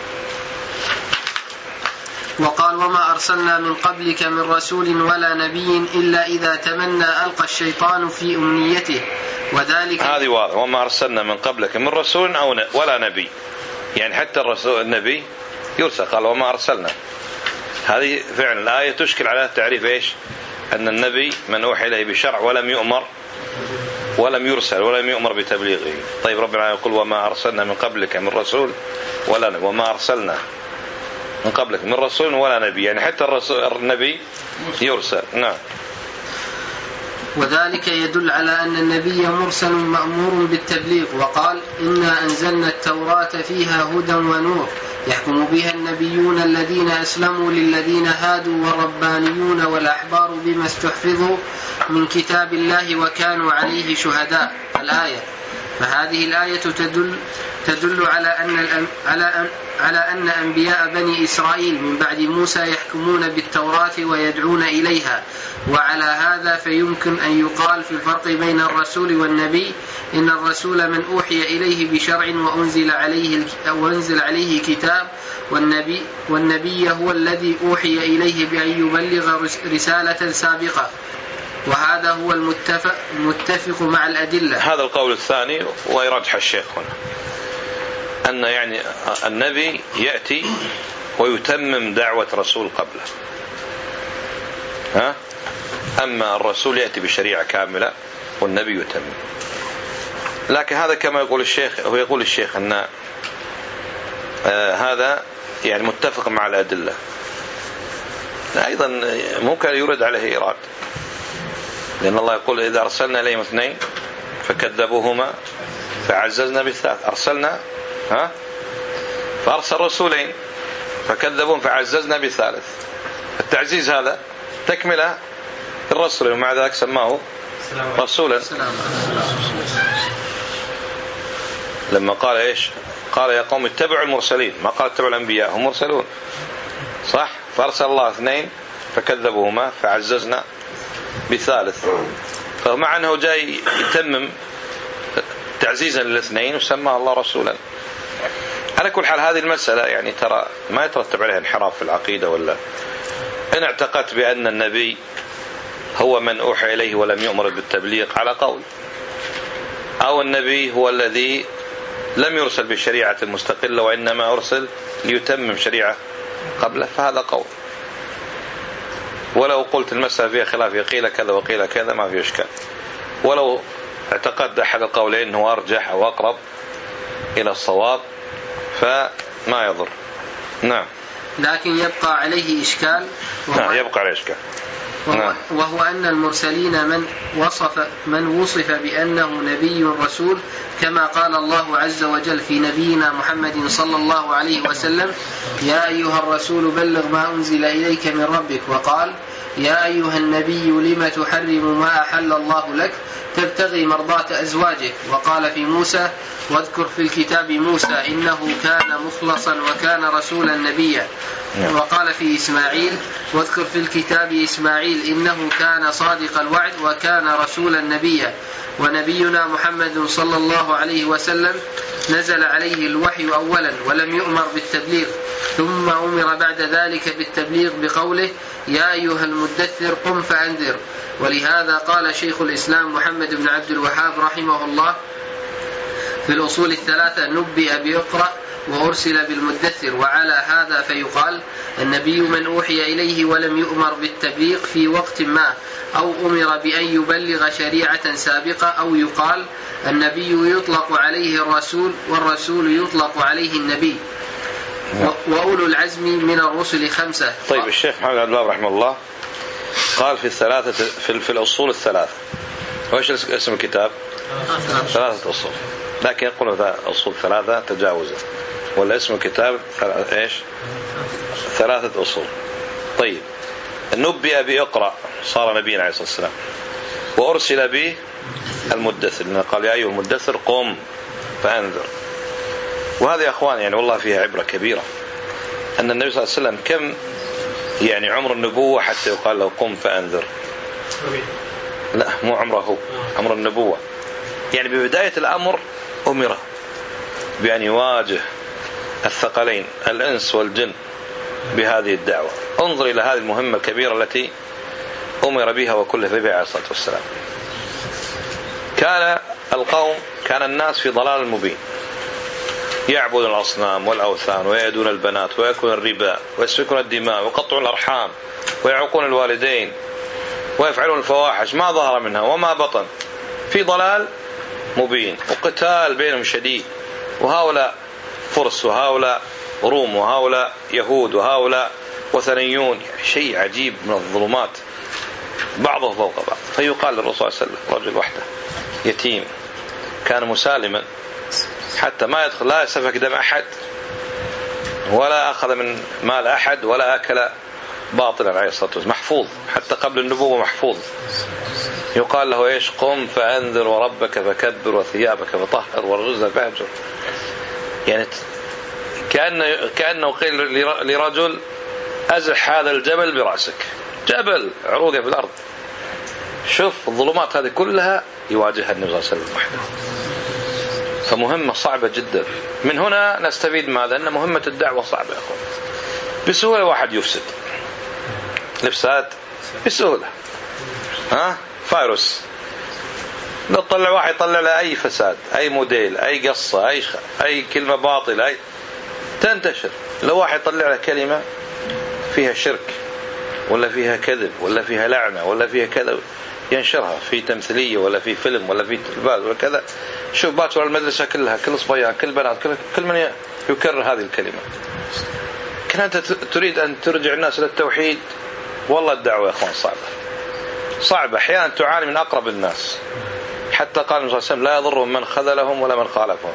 وقال: وما أرسلنا من قبلك من رسول ولا نبي إلا إذا تمنى ألقى الشيطان في أمنيته وذلك. هذه واضح. وما أرسلنا من قبلك من رسول أو ولا نبي، يعني حتى الرسول النبي يرسل. قال: وما أرسلنا. هذه فعلا الآية تشكل على التعريف إيش؟ أن النبي من أوحي إليه بشرع ولم يؤمر ولم يرسل ولم يؤمر بتبليغه. طيب ربنا يقول: وما أرسلنا من قبلك من رسول ولا نبي. وما أرسلنا من قبلك من رسول ولا نبي، يعني حتى الرسول النبي يرسل. نعم. وذلك يدل على أن النبي مرسل مأمور بالتبليغ. وقال: إنا أنزلنا التوراة فيها هدى ونور يحكم بها النبيون الذين أسلموا للذين هادوا والربانيون والأحبار بما استحفظوا من كتاب الله وكانوا عليه شهداء. الآية. فهذه الآية تدل تدل على أن على أن على أن أنبياء بني إسرائيل من بعد موسى يحكمون بالتوراة ويدعون إليها. وعلى هذا فيمكن أن يقال في الفرق بين الرسول والنبي إن الرسول من أوحي إليه بشرع وأنزل عليه وأنزل عليه كتاب، والنبي والنبي هو الذي أوحي إليه بأن يبلغ رسالة سابقة. وهذا هو المتفق, المتفق مع الأدلة. هذا القول الثاني ويرجح الشيخ هنا أن يعني النبي يأتي ويتمم دعوة رسول قبله، ها؟ أما الرسول يأتي بشريعة كاملة والنبي يتمم. لكن هذا كما يقول الشيخ، هو يقول الشيخ أن آه هذا يعني متفق مع الأدلة. أيضا ممكن يرد عليه إيراد، لأن الله يقول: إذا أرسلنا إليهم اثنين فكذبوهما فعززنا بالثالث. أرسلنا ها فأرسل رسولين فكذبون فعززنا بالثالث. التعزيز هذا تكملة الرسول، ومع ذلك سماه رسولا. لما قال إيش؟ قال: يا قوم اتبعوا المرسلين، ما قال اتبعوا الأنبياء، هم مرسلون صح. فأرسل الله اثنين فكذبوهما فعززنا بثالث. فمع أنه جاي يتمم تعزيزا للاثنين وسمى الله رسولا. على كل حال هذه المسألة يعني ترى ما يترتب عليها انحراف في العقيدة، ولا إن اعتقدت بأن النبي هو من أوحى إليه ولم يؤمر بالتبليغ على قول، أو النبي هو الذي لم يرسل بشريعة مستقلة وإنما أرسل ليتمم شريعة قبله، فهذا قول. ولو قلت المسألة فيها خلاف، قيل كذا وقيل كذا، ما في إشكال. ولو اعتقد أحد القولين أنه أرجح أو أقرب إلى الصواب فما يضر. نعم. لكن يبقى عليه إشكال. نعم يبقى عليه إشكال. وهو, وهو أن المرسلين من وصف من وصف بأنه نبي رسول، كما قال الله عز وجل في نبينا محمد صلى الله عليه وسلم: يا أيها الرسول بلغ ما أنزل إليك من ربك. وقال: يا أيها النبي لم تحرم ما أحل الله لك تبتغي مرضات أزواجك. وقال في موسى: واذكر في الكتاب موسى إنه كان مخلصا وكان رسولا نبيا. وقال في إسماعيل: واذكر في الكتاب إسماعيل إنه كان صادق الوعد وكان رسولا نبيا. ونبينا محمد صلى الله عليه وسلم نزل عليه الوحي أولا ولم يؤمر بالتبليغ، ثم أمر بعد ذلك بالتبليغ بقوله: يا أيها المدثر قم فأنذر. ولهذا قال شيخ الإسلام محمد بن عبد الوهاب رحمه الله في الأصول الثلاثة: نبئ بيقرأ وأرسل بالمدثر. وعلى هذا فيقال: النبي من أوحي إليه ولم يؤمر بالتبليغ في وقت ما، أو أمر بأن يبلغ شريعة سابقة، أو يقال: النبي يطلق عليه الرسول والرسول يطلق عليه النبي. وأولو العزم من الرسل خمسة. طيب الشيخ محمد عبد الوهاب رحمه الله قال في الثلاثة في, في الأصول الثلاثة. وإيش اسم الكتاب؟ ثلاثة أصول، لكن يقول هذا أصول ثلاثة تجاوزا، ولا اسم الكتاب إيش؟ ثلاثة أصول. طيب، نبئ بإقرأ صار نبينا عليه الصلاة والسلام، وأرسل به المدثر، لأنه قال يا أيها المدثر قم فأنذر. وهذا يا أخوان يعني والله فيها عبرة كبيرة، أن النبي صلى الله عليه وسلم كم يعني عمر النبوة حتى يقال له قم فأنذر؟ لا، مو عمره، عمر النبوة. يعني ببداية الأمر أمره بأن يواجه الثقلين الإنس والجن بهذه الدعوة. انظر إلى هذه المهمة الكبيرة التي أمر بها وكلف بها عليه الصلاة والسلام. كان القوم كان الناس في ضلال مبين، يعبدون الأصنام والأوثان ويأدون البنات ويأكلون الربا ويسفكون الدماء ويقطعون الأرحام ويعوقون الوالدين ويفعلون الفواحش ما ظهر منها وما بطن، في ضلال مبين، وقتال بينهم شديد، وهؤلاء فرس وهؤلاء روم وهؤلاء يهود وهؤلاء وثنيون، يعني شيء عجيب من الظلمات بعضه فوق بعض. فيقال للرسول صلى الله عليه وسلم رجل وحده يتيم كان مسالما حتى ما يدخل، لا يسفك دم أحد ولا أخذ من مال أحد ولا أكل باطلا عليه الصلاة والسلام، محفوظ حتى قبل النبوة محفوظ. يقال له إيش؟ قم فأنذر وربك فكبر وثيابك فطهر والرجز فاهجر. يعني كأنه, كأنه قيل لرجل أزح هذا الجبل برأسك، جبل عروقه في الأرض. شوف الظلمات هذه كلها يواجهها النبي صلى الله عليه وسلم وحده. فمهمة صعبة جدا. من هنا نستفيد ماذا؟ أن مهمة الدعوة صعبة يا أخوان. بسهولة واحد يفسد الإفساد بسهولة، ها فيروس لو طلع واحد يطلع له أي فساد، أي موديل، أي قصة، أي خ... أي كلمة باطلة، أي تنتشر. لو واحد يطلع له كلمة فيها شرك ولا فيها كذب ولا فيها لعنة ولا فيها كذا، ينشرها في تمثيلية ولا في فيلم ولا في تلفاز ولا كذا. شوف باكر المدرسة كلها، كل صبيان، كل بنات، كل, كل من يكرر هذه الكلمة. كان أنت تريد أن ترجع الناس للتوحيد. والله الدعوة يا أخوان صعبة صعبة، أحيانا تعاني من أقرب الناس. حتى قال النبي صلى الله عليه وسلم لا يضرهم من خذلهم ولا من خالفهم.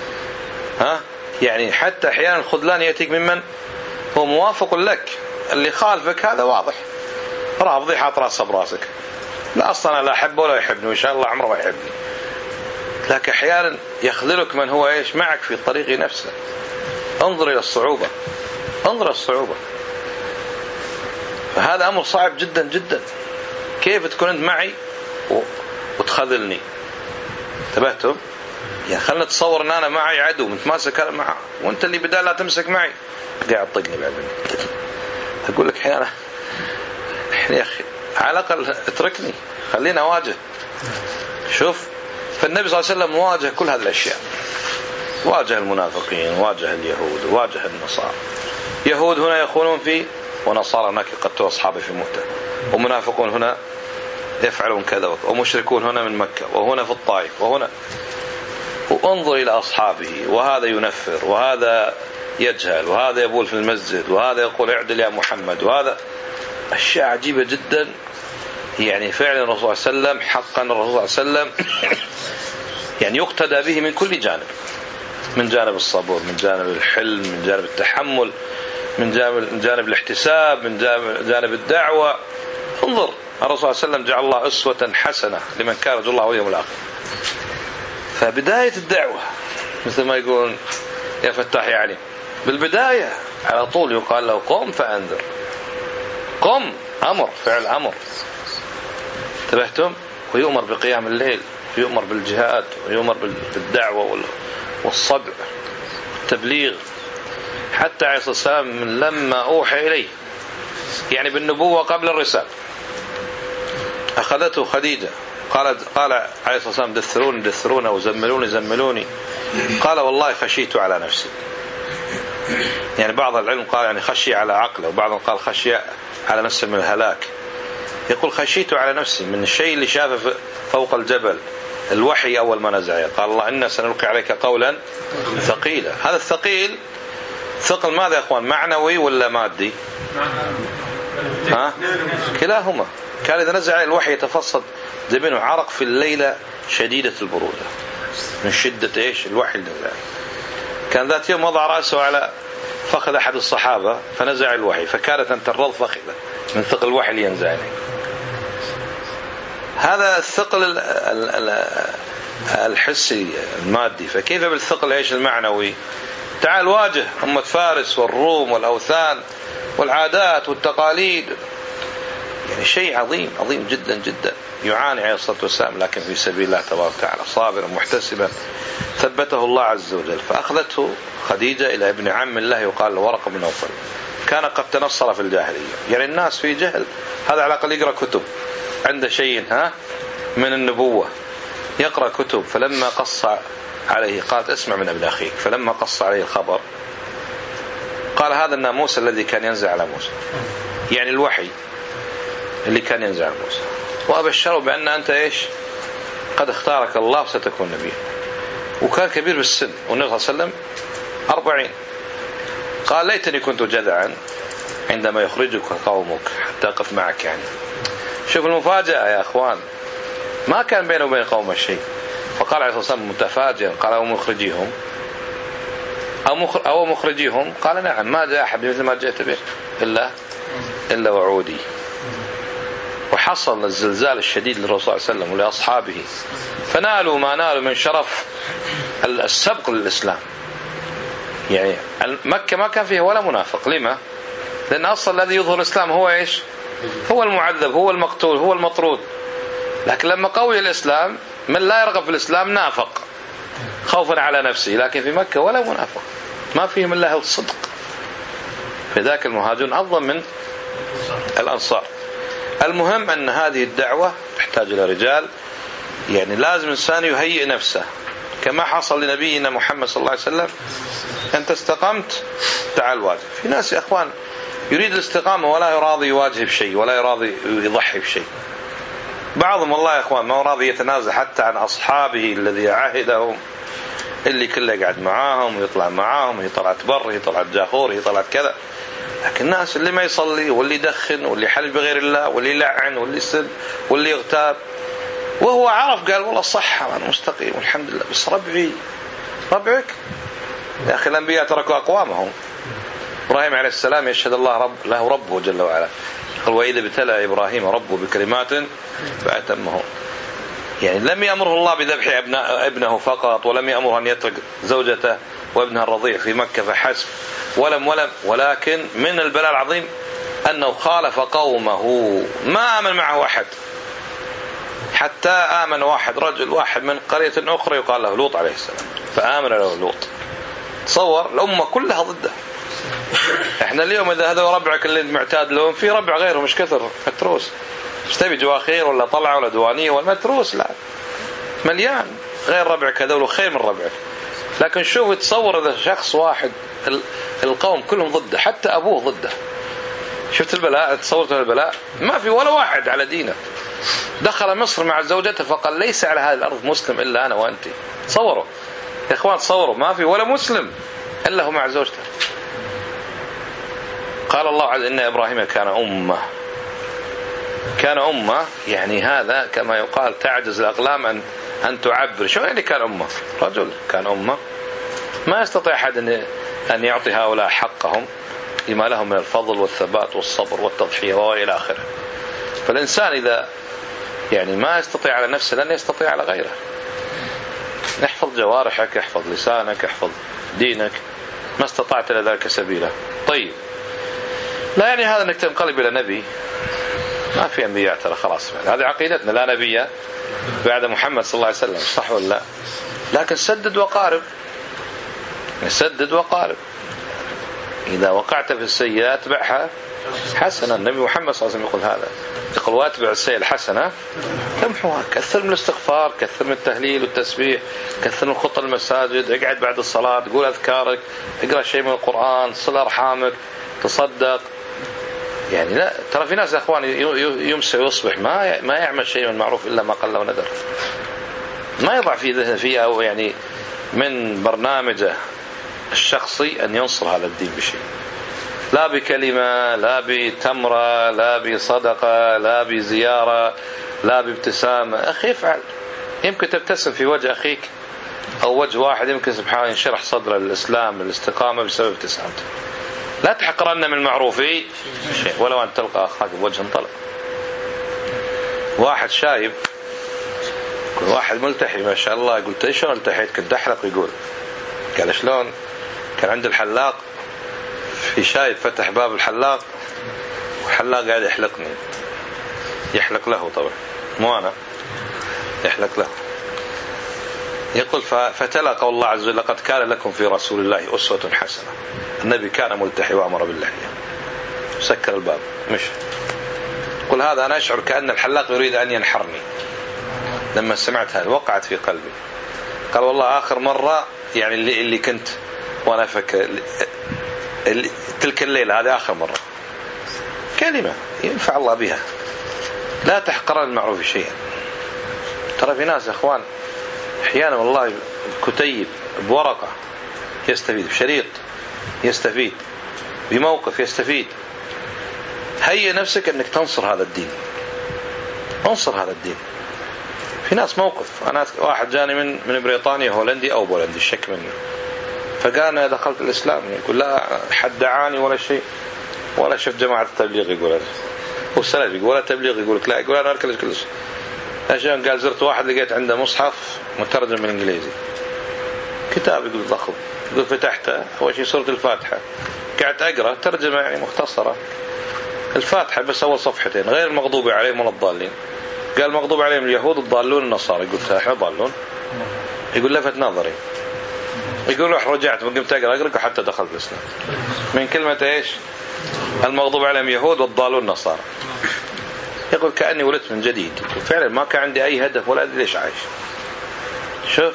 ها يعني حتى أحيانا الخذلان يأتيك ممن هو موافق لك، اللي خالفك هذا واضح رافضي حاط راسه براسك، لا أصلا لا أحبه ولا يحبني وإن شاء الله عمره ما يحبني. لكن أحيانا يخذلك من هو إيش معك في الطريق نفسه. انظر إلى الصعوبة، انظر إلى الصعوبة. فهذا أمر صعب جدا جدا. كيف تكون أنت معي وتخذلني؟ انتبهتم؟ يعني خلنا نتصور أن أنا معي عدو متماسك أنا معه، وأنت اللي بدال لا تمسك معي قاعد طقني بعدين. أقول لك حيانا يا أخي على الأقل اتركني، خلينا أواجه. شوف فالنبي صلى الله عليه وسلم واجه كل هذه الأشياء، واجه المنافقين، واجه اليهود، واجه النصارى. يهود هنا يخونون فيه، ونصارى هناك يقتلوا أصحابه في موته، ومنافقون هنا يفعلون كذا، ومشركون هنا من مكة وهنا في الطائف وهنا. وانظر إلى أصحابه، وهذا ينفر وهذا يجهل وهذا يبول في المسجد وهذا يقول اعدل يا محمد، وهذا أشياء عجيبة جدا. يعني فعلا الرسول صلى الله عليه وسلم حقا الرسول صلى الله عليه وسلم يعني يقتدى به من كل جانب، من جانب الصبر، من جانب الحلم، من جانب التحمل، من جانب, من جانب الاحتساب، من جانب, جانب الدعوة. انظر الرسول صلى الله عليه وسلم جعل الله أسوة حسنة لمن كان يرجو الله واليوم الآخر. فبداية الدعوة مثل ما يقول يا فتاح يا عليم، بالبداية على طول يقال له قم فأنذر. قم أمر، فعل أمر. انتبهتم؟ ويؤمر بقيام الليل، ويؤمر بالجهاد، ويؤمر بالدعوة والصدع والتبليغ. حتى عليه الصلاة والسلام لما أوحى إليه يعني بالنبوة قبل الرسالة أخذته خديجة، قال قال عليه الصلاة والسلام دثروني دثروني وزملوني زملوني، قال والله خشيت على نفسي. يعني بعض العلم قال يعني خشي على عقله، وبعضهم قال خشي على نفسه من الهلاك. يقول خشيت على نفسي من الشيء اللي شافه فوق الجبل، الوحي أول ما نزل قال الله إنا سنلقي عليك قولا ثقيلا. هذا الثقيل ثقل ماذا يا أخوان؟ معنوي ولا مادي؟ ها؟ كلاهما. كان إذا نزل عليه الوحي يتفصد جبينه عرق في الليلة شديدة البرودة من شدة إيش الوحي اللي نزل. كان ذات يوم وضع رأسه على فخذ أحد الصحابة فنزع الوحي، فكانت أن ترض فخذه من ثقل الوحي اللي ينزع عليه. هذا الثقل الحسي المادي، فكيف بالثقل ايش المعنوي؟ تعال واجه أمة فارس والروم والأوثان والعادات والتقاليد، يعني شيء عظيم عظيم جدا جدا. يعاني عليه الصلاة والسلام لكن في سبيل الله تبارك وتعالى صابرا محتسبا ثبته الله عز وجل. فأخذته خديجة إلى ابن عم الله يقال له ورقة بن نوفل، كان قد تنصر في الجاهلية. يعني الناس في جهل، هذا على الأقل يقرأ كتب، عنده شيء ها من النبوة، يقرأ كتب. فلما قص عليه قالت اسمع من ابن أخيك، فلما قص عليه الخبر قال هذا الناموس الذي كان ينزل على موسى، يعني الوحي اللي كان ينزل على موسى، وأبشره بأن أنت إيش قد اختارك الله وستكون نبيا. وكان كبير بالسن، والنبي صلى الله عليه وسلم أربعين. قال ليتني كنت جذعا عندما يخرجك قومك حتى أقف معك. يعني شوف المفاجأة يا أخوان، ما كان بينه وبين قومه شيء. فقال عليه الصلاة والسلام متفاجئا قال أو مخرجيهم أو مخرجيهم؟ قال نعم، ما جاء أحد مثل ما جئت به إلا إلا وعودي. وحصل الزلزال الشديد للرسول صلى الله عليه وسلم ولأصحابه، فنالوا ما نالوا من شرف السبق للإسلام. يعني مكة ما كان فيها ولا منافق. لما؟ لأن أصلا الذي يظهر الإسلام هو إيش؟ هو المعذب، هو المقتول، هو المطرود. لكن لما قوي الإسلام من لا يرغب في الإسلام نافق خوفا على نفسه. لكن في مكة ولا منافق، ما فيهم إلا الصدق. في ذاك المهاجرون أفضل من الأنصار. المهم أن هذه الدعوة تحتاج إلى رجال، يعني لازم الإنسان يهيئ نفسه كما حصل لنبينا محمد صلى الله عليه وسلم. أنت استقمت تعال واجه. في ناس يا أخوان يريد الاستقامة ولا يراضي يواجه بشيء ولا يراضي يضحي بشيء. بعضهم والله يا أخوان ما راضي يتنازل حتى عن أصحابه الذي عاهدهم، اللي كله يقعد معاهم ويطلع معاهم، هي طلعت بر، هي طلعت جاخور، هي طلعت كذا. لكن الناس اللي ما يصلي واللي يدخن واللي يحلف بغير الله واللي يلعن واللي يسب واللي يغتاب، وهو عرف قال والله صح أنا مستقيم والحمد لله، بس ربعي ربعك يا أخي. الأنبياء تركوا أقوامهم. إبراهيم عليه السلام يشهد الله رب له ربه جل وعلا، قال وإذا ابتلى إبراهيم ربه بكلمات فأتمه. يعني لم يأمره الله بذبح ابنه فقط، ولم يأمره أن يترك زوجته وابنها الرضيع في مكة فحسب، ولم ولم ولكن من البلاء العظيم أنه خالف قومه، ما آمن معه أحد، حتى آمن واحد رجل واحد من قرية أخرى يقال له لوط عليه السلام، فآمن له لوط. تصور الأمة كلها ضده. احنا اليوم إذا هذا ربعك اللي معتاد لهم، في ربع غيره مش كثر متروس، مش تبي جواخير ولا طلعة ولا دوانية ولا متروس، لا مليان غير ربعك هذول خير من ربعك. لكن شوف تصور إذا شخص واحد القوم كلهم ضده، حتى أبوه ضده. شفت البلاء؟ تصورت البلاء؟ ما في ولا واحد على دينه. دخل مصر مع زوجته فقال ليس على هذه الأرض مسلم إلا أنا وأنت. تصوروا يا إخوان، تصوروا ما في ولا مسلم إلا هو مع زوجته. قال الله عز وجل إن إبراهيم كان أمة، كان أمة، يعني هذا كما يقال تعجز الأقلام أن أن تعبر. شو يعني كان أمة؟ رجل كان أمة، ما يستطيع أحد أن يعطي هؤلاء حقهم لما لهم من الفضل والثبات والصبر والتضحية وإلى آخره. فالإنسان إذا يعني ما يستطيع على نفسه لن يستطيع على غيره. احفظ جوارحك، احفظ لسانك، احفظ دينك، ما استطعت إلى ذلك سبيلا. طيب لا يعني هذا أنك تنقلب إلى نبي، ما في أنبياء ترى خلاص، هذه عقيدتنا، لا نبي بعد محمد صلى الله عليه وسلم، صح ولا لا؟ لكن سدد وقارب، سدد وقارب. إذا وقعت في السيئة اتبعها حسنة. النبي محمد صلى الله عليه وسلم يقول هذا، يقول واتبع السيئة الحسنة تمحوها. كثر من الاستغفار، كثر من التهليل والتسبيح، كثر من خطى المساجد، اقعد بعد الصلاة قول أذكارك، اقرأ شيء من القرآن، صل أرحامك، تصدق. يعني لا ترى في ناس يا اخوان يمسي ويصبح ما ما يعمل شيء من معروف الا ما قل وندر، ما يضع في ذهنه فيها او يعني من برنامجه الشخصي ان ينصر هذا الدين بشيء، لا بكلمه، لا بتمره، لا بصدقه، لا بزياره، لا بابتسامه. اخي افعل، يمكن تبتسم في وجه اخيك أو وجه واحد يمكن سبحانه ينشرح صدر الإسلام الاستقامة بسبب ابتسامته. لا تحقرن من المعروف شيء ولو أن تلقى أخاك بوجه طلق. واحد شايب واحد ملتحي ما شاء الله، قلت ايش التحيت كنت احلق، يقول قال شلون؟ كان عند الحلاق في شايب فتح باب الحلاق وحلاق قاعد يحلقني، يحلق له طبعا مو انا، يحلق له. يقول فتلا قول الله عز وجل لقد كان لكم في رسول الله أسوة حسنة. النبي كان ملتحي وأمر باللحية، سكر الباب مش. قل هذا أنا أشعر كأن الحلاق يريد أن ينحرني. لما سمعت هذا وقعت في قلبي. قال والله آخر مرة يعني اللي, اللي كنت وأنا فكر اللي تلك الليلة هذه آخر مرة. كلمة ينفع الله بها. لا تحقرن المعروف شيئا. ترى في ناس أخوان أحيانا والله كتيب بورقة يستفيد، بشريط يستفيد، بموقف يستفيد. هيا نفسك أنك تنصر هذا الدين، انصر هذا الدين. في ناس موقف، أنا واحد جاني من من بريطانيا هولندي أو بولندي شك مني، فقال أنا دخلت الإسلام، يقول لا حد دعاني ولا شيء ولا شفت جماعة التبليغ يقول هذا هو السلف يقول ولا تبليغ يقول لا، يقول أنا أركز كل شيء. عشان قال زرت واحد لقيت عنده مصحف مترجم من إنجليزي، كتاب يقول ضخم، يقول فتحته أول شيء سورة الفاتحة، قعدت أقرأ ترجمة يعني مختصرة الفاتحة بس أول صفحتين، غير المغضوب عليهم ولا الضالين. قال مغضوب عليهم اليهود الضالون النصارى، قلت احنا ضالون؟ يقول لفت نظري، يقول روح رجعت وقمت أقرأ أقرأ حتى دخلت الإسلام من كلمة إيش؟ المغضوب عليهم يهود والضالون نصارى. يقول كأني ولدت من جديد، فعلا ما كان عندي أي هدف ولا أدري ليش عايش. شوف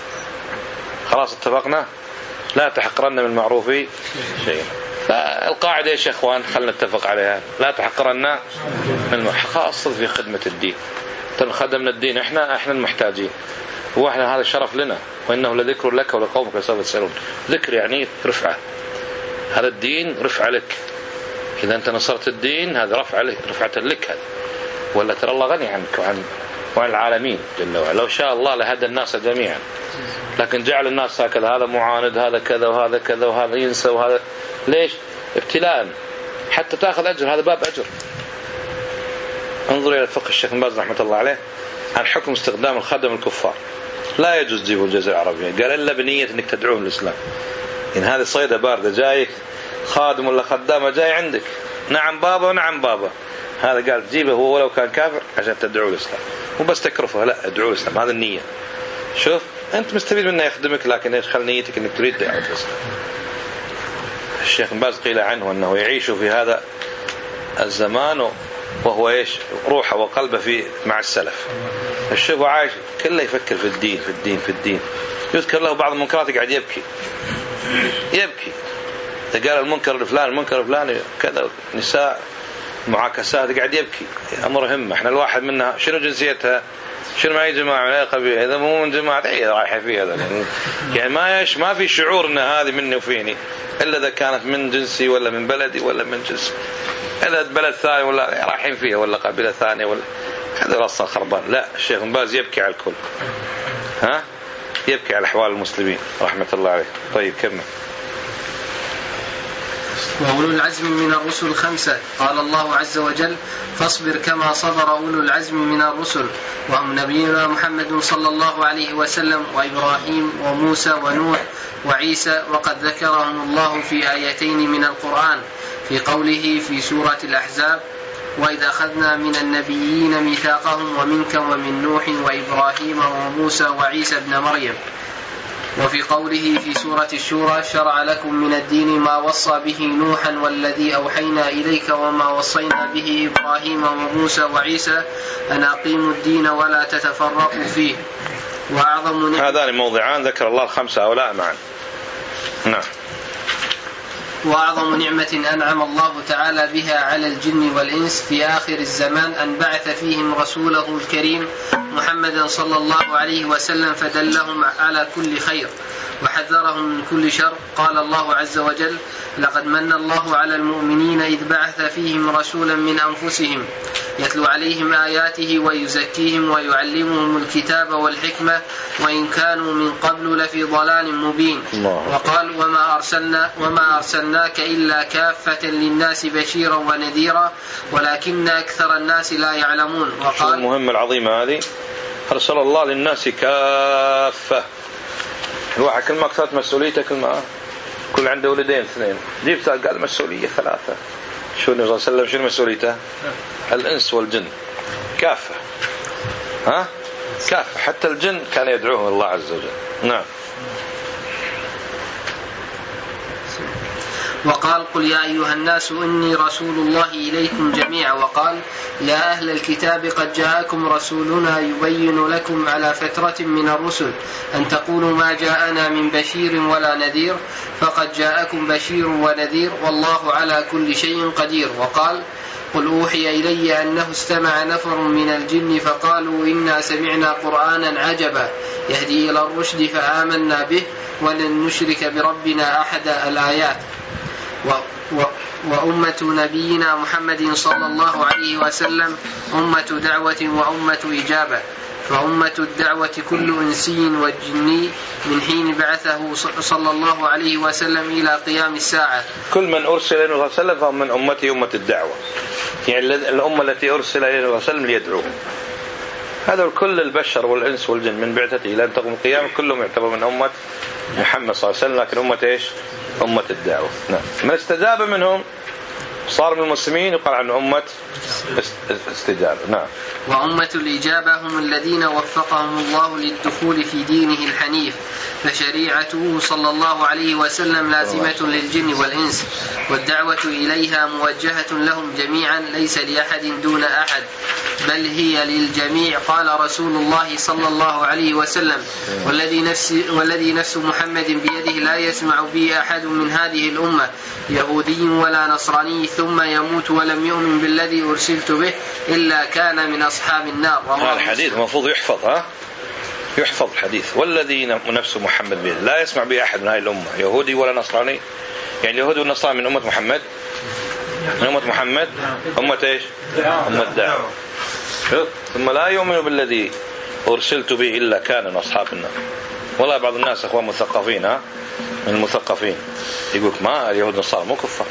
خلاص اتفقنا لا تحقرن من المعروف شيئا. فالقاعدة يا اخوان خلنا نتفق عليها، لا تحقرن من المعروف، خاصة في خدمة الدين. خدمنا الدين احنا احنا المحتاجين، واحنا هذا شرف لنا، وإنه لذكر لك ولقومك سوف تسألون. ذكر يعني رفعة، هذا الدين رفعة لك. إذا أنت نصرت الدين هذا رفعة لك، رفعة لك هذا، ولا ترى الله غني عنك وعن وعن العالمين جل وعلا. لو شاء الله لهدى الناس جميعا، لكن جعل الناس هكذا، هذا معاند، هذا كذا وهذا كذا وهذا ينسى وهذا. ليش؟ ابتلاء حتى تأخذ أجر، هذا باب أجر. انظر إلى فقه الشيخ بن باز رحمة الله عليه عن حكم استخدام الخدم الكفار. لا يجوز تجيبوا الجزيرة العربية، قال إلا بنية أنك تدعوهم للإسلام. إن هذه صيدة باردة جايك خادم ولا خدامة جاي عندك، نعم بابا ونعم بابا، هذا قال تجيبه هو ولو كان كافر عشان تدعو الإسلام، مو بس تكرفه، لا ادعو الإسلام. هذا النية. شوف أنت مستفيد منه يخدمك، لكن إيش خل نيتك أنك تريد دعوة الإسلام. الشيخ بن باز قيل عنه أنه يعيش في هذا الزمان وهو إيش روحه وقلبه في مع السلف. الشيخ عايش كله يفكر في الدين في الدين في الدين. يذكر له بعض المنكرات قاعد يبكي يبكي قال المنكر الفلاني المنكر الفلاني كذا، نساء معاكسات، قاعد يبكي. أمر همه. احنا الواحد منا شنو جنسيتها، شنو معي جماعة لا قبيل، إذا مو من جماعة أي رايحة فيه هذا يعني ما يش ما في شعور إن هذه مني وفيني إلا إذا كانت من جنسي ولا من بلدي ولا من جنس إلا بلد ثاني ولا رايحين فيها ولا قبيلة ثانية ولا هذا رأسا خربان. لا الشيخ بن باز يبكي على الكل، ها يبكي على أحوال المسلمين رحمة الله عليه. طيب كمل. وأولو العزم من الرسل خمسة، قال الله عز وجل فاصبر كما صبر أولو العزم من الرسل، وهم نبينا محمد صلى الله عليه وسلم وإبراهيم وموسى ونوح وعيسى، وقد ذكرهم الله في آيتين من القرآن في قوله في سورة الأحزاب وإذا أخذنا من النبيين ميثاقهم ومنك ومن نوح وإبراهيم وموسى وعيسى ابن مريم، وفي قوله في سورة الشورى شرع لكم من الدين ما وصى به نوحا والذي أوحينا إليك وما وصينا به إبراهيم وموسى وعيسى أن أقيموا الدين ولا تتفرقوا فيه. وأعظم هذان موضعان ذكر الله الخمسة هؤلاء معا. نعم. وأعظم نعمة أنعم الله تعالى بها على الجن والإنس في آخر الزمان أن بعث فيهم رسوله الكريم محمدا صلى الله عليه وسلم فدلهم على كل خير وحذرهم من كل شر. قال الله عز وجل لقد من الله على المؤمنين إذ بعث فيهم رسولا من أنفسهم يتلو عليهم آياته ويزكيهم ويعلمهم الكتاب والحكمة وإن كانوا من قبل لفي ضلال مبين. وقال وما أرسلنا وما أرسلناك إلا كافة للناس بشيرا ونذيرا ولكن أكثر الناس لا يعلمون. وقال المهمة العظيمة هذه أرسل الله للناس كافة. الواحد كل ما أكثرت مسؤوليته كل ما كل عنده ولدين اثنين جيبت قال مسؤولية ثلاثة. شو النبي صلى الله عليه وسلم شو مسؤوليته؟ الإنس والجن كافة. ها كافة حتى الجن كان يدعوهم الله عز وجل. نعم. وقال قل يا أيها الناس إني رسول الله إليكم جميعا. وقال يا أهل الكتاب قد جاءكم رسولنا يبين لكم على فترة من الرسل أن تقولوا ما جاءنا من بشير ولا نذير فقد جاءكم بشير ونذير والله على كل شيء قدير. وقال قل أوحي إلي أنه استمع نفر من الجن فقالوا إنا سمعنا قرآنا عجبا يهدي إلى الرشد فآمنا به ولن نشرك بربنا أحد. الآيات. و و وأمة نبينا محمد صلى الله عليه وسلم أمة دعوة وأمة إجابة. فأمة الدعوة كل إنسي وجني من حين بعثه صلى الله عليه وسلم إلى قيام الساعة. كل من أرسل إليه صلى الله عليه وسلم فهم من أمته أمة الدعوة، يعني الأمة التي أرسل إليه صلى الله عليه وسلم ليدعوه. هذا كل البشر والإنس والجن من بعثته إلى أن تقوم القيامة كلهم يعتبر من أمة محمد صلى الله عليه وسلم، لكن أمة إيش؟ أمة الدعوة. نعم. من استجاب منهم صار من المسلمين يقال عنه أمة استجابة. نعم. وأمة الإجابة هم الذين وفقهم الله للدخول في دينه الحنيف فشريعته صلى الله عليه وسلم لازمة للجن والإنس والدعوة إليها موجهة لهم جميعا ليس لأحد دون أحد بل هي للجميع. قال رسول الله صلى الله عليه وسلم والذي نفس, والذي نفس محمد بيده لا يسمع به أحد من هذه الأمة يهودي ولا نصراني ثم يموت ولم يؤمن بالذي أرسلت به إلا كان من أصحاب النار. هذا الحديث المفروض يحفظ. ها يحفظ الحديث والذي نفس محمد بيده لا يسمع به أحد من هذه الأمة يهودي ولا نصراني، يعني اليهود والنصارى من أمة محمد من أمة محمد أمة إيش؟ أمة الدعوة. ثم لا يؤمن بالذي أرسلت به إلا كان من أصحاب النار. والله بعض الناس أخوان مثقفين ها من المثقفين يقولك ما اليهود والنصارى مو كفار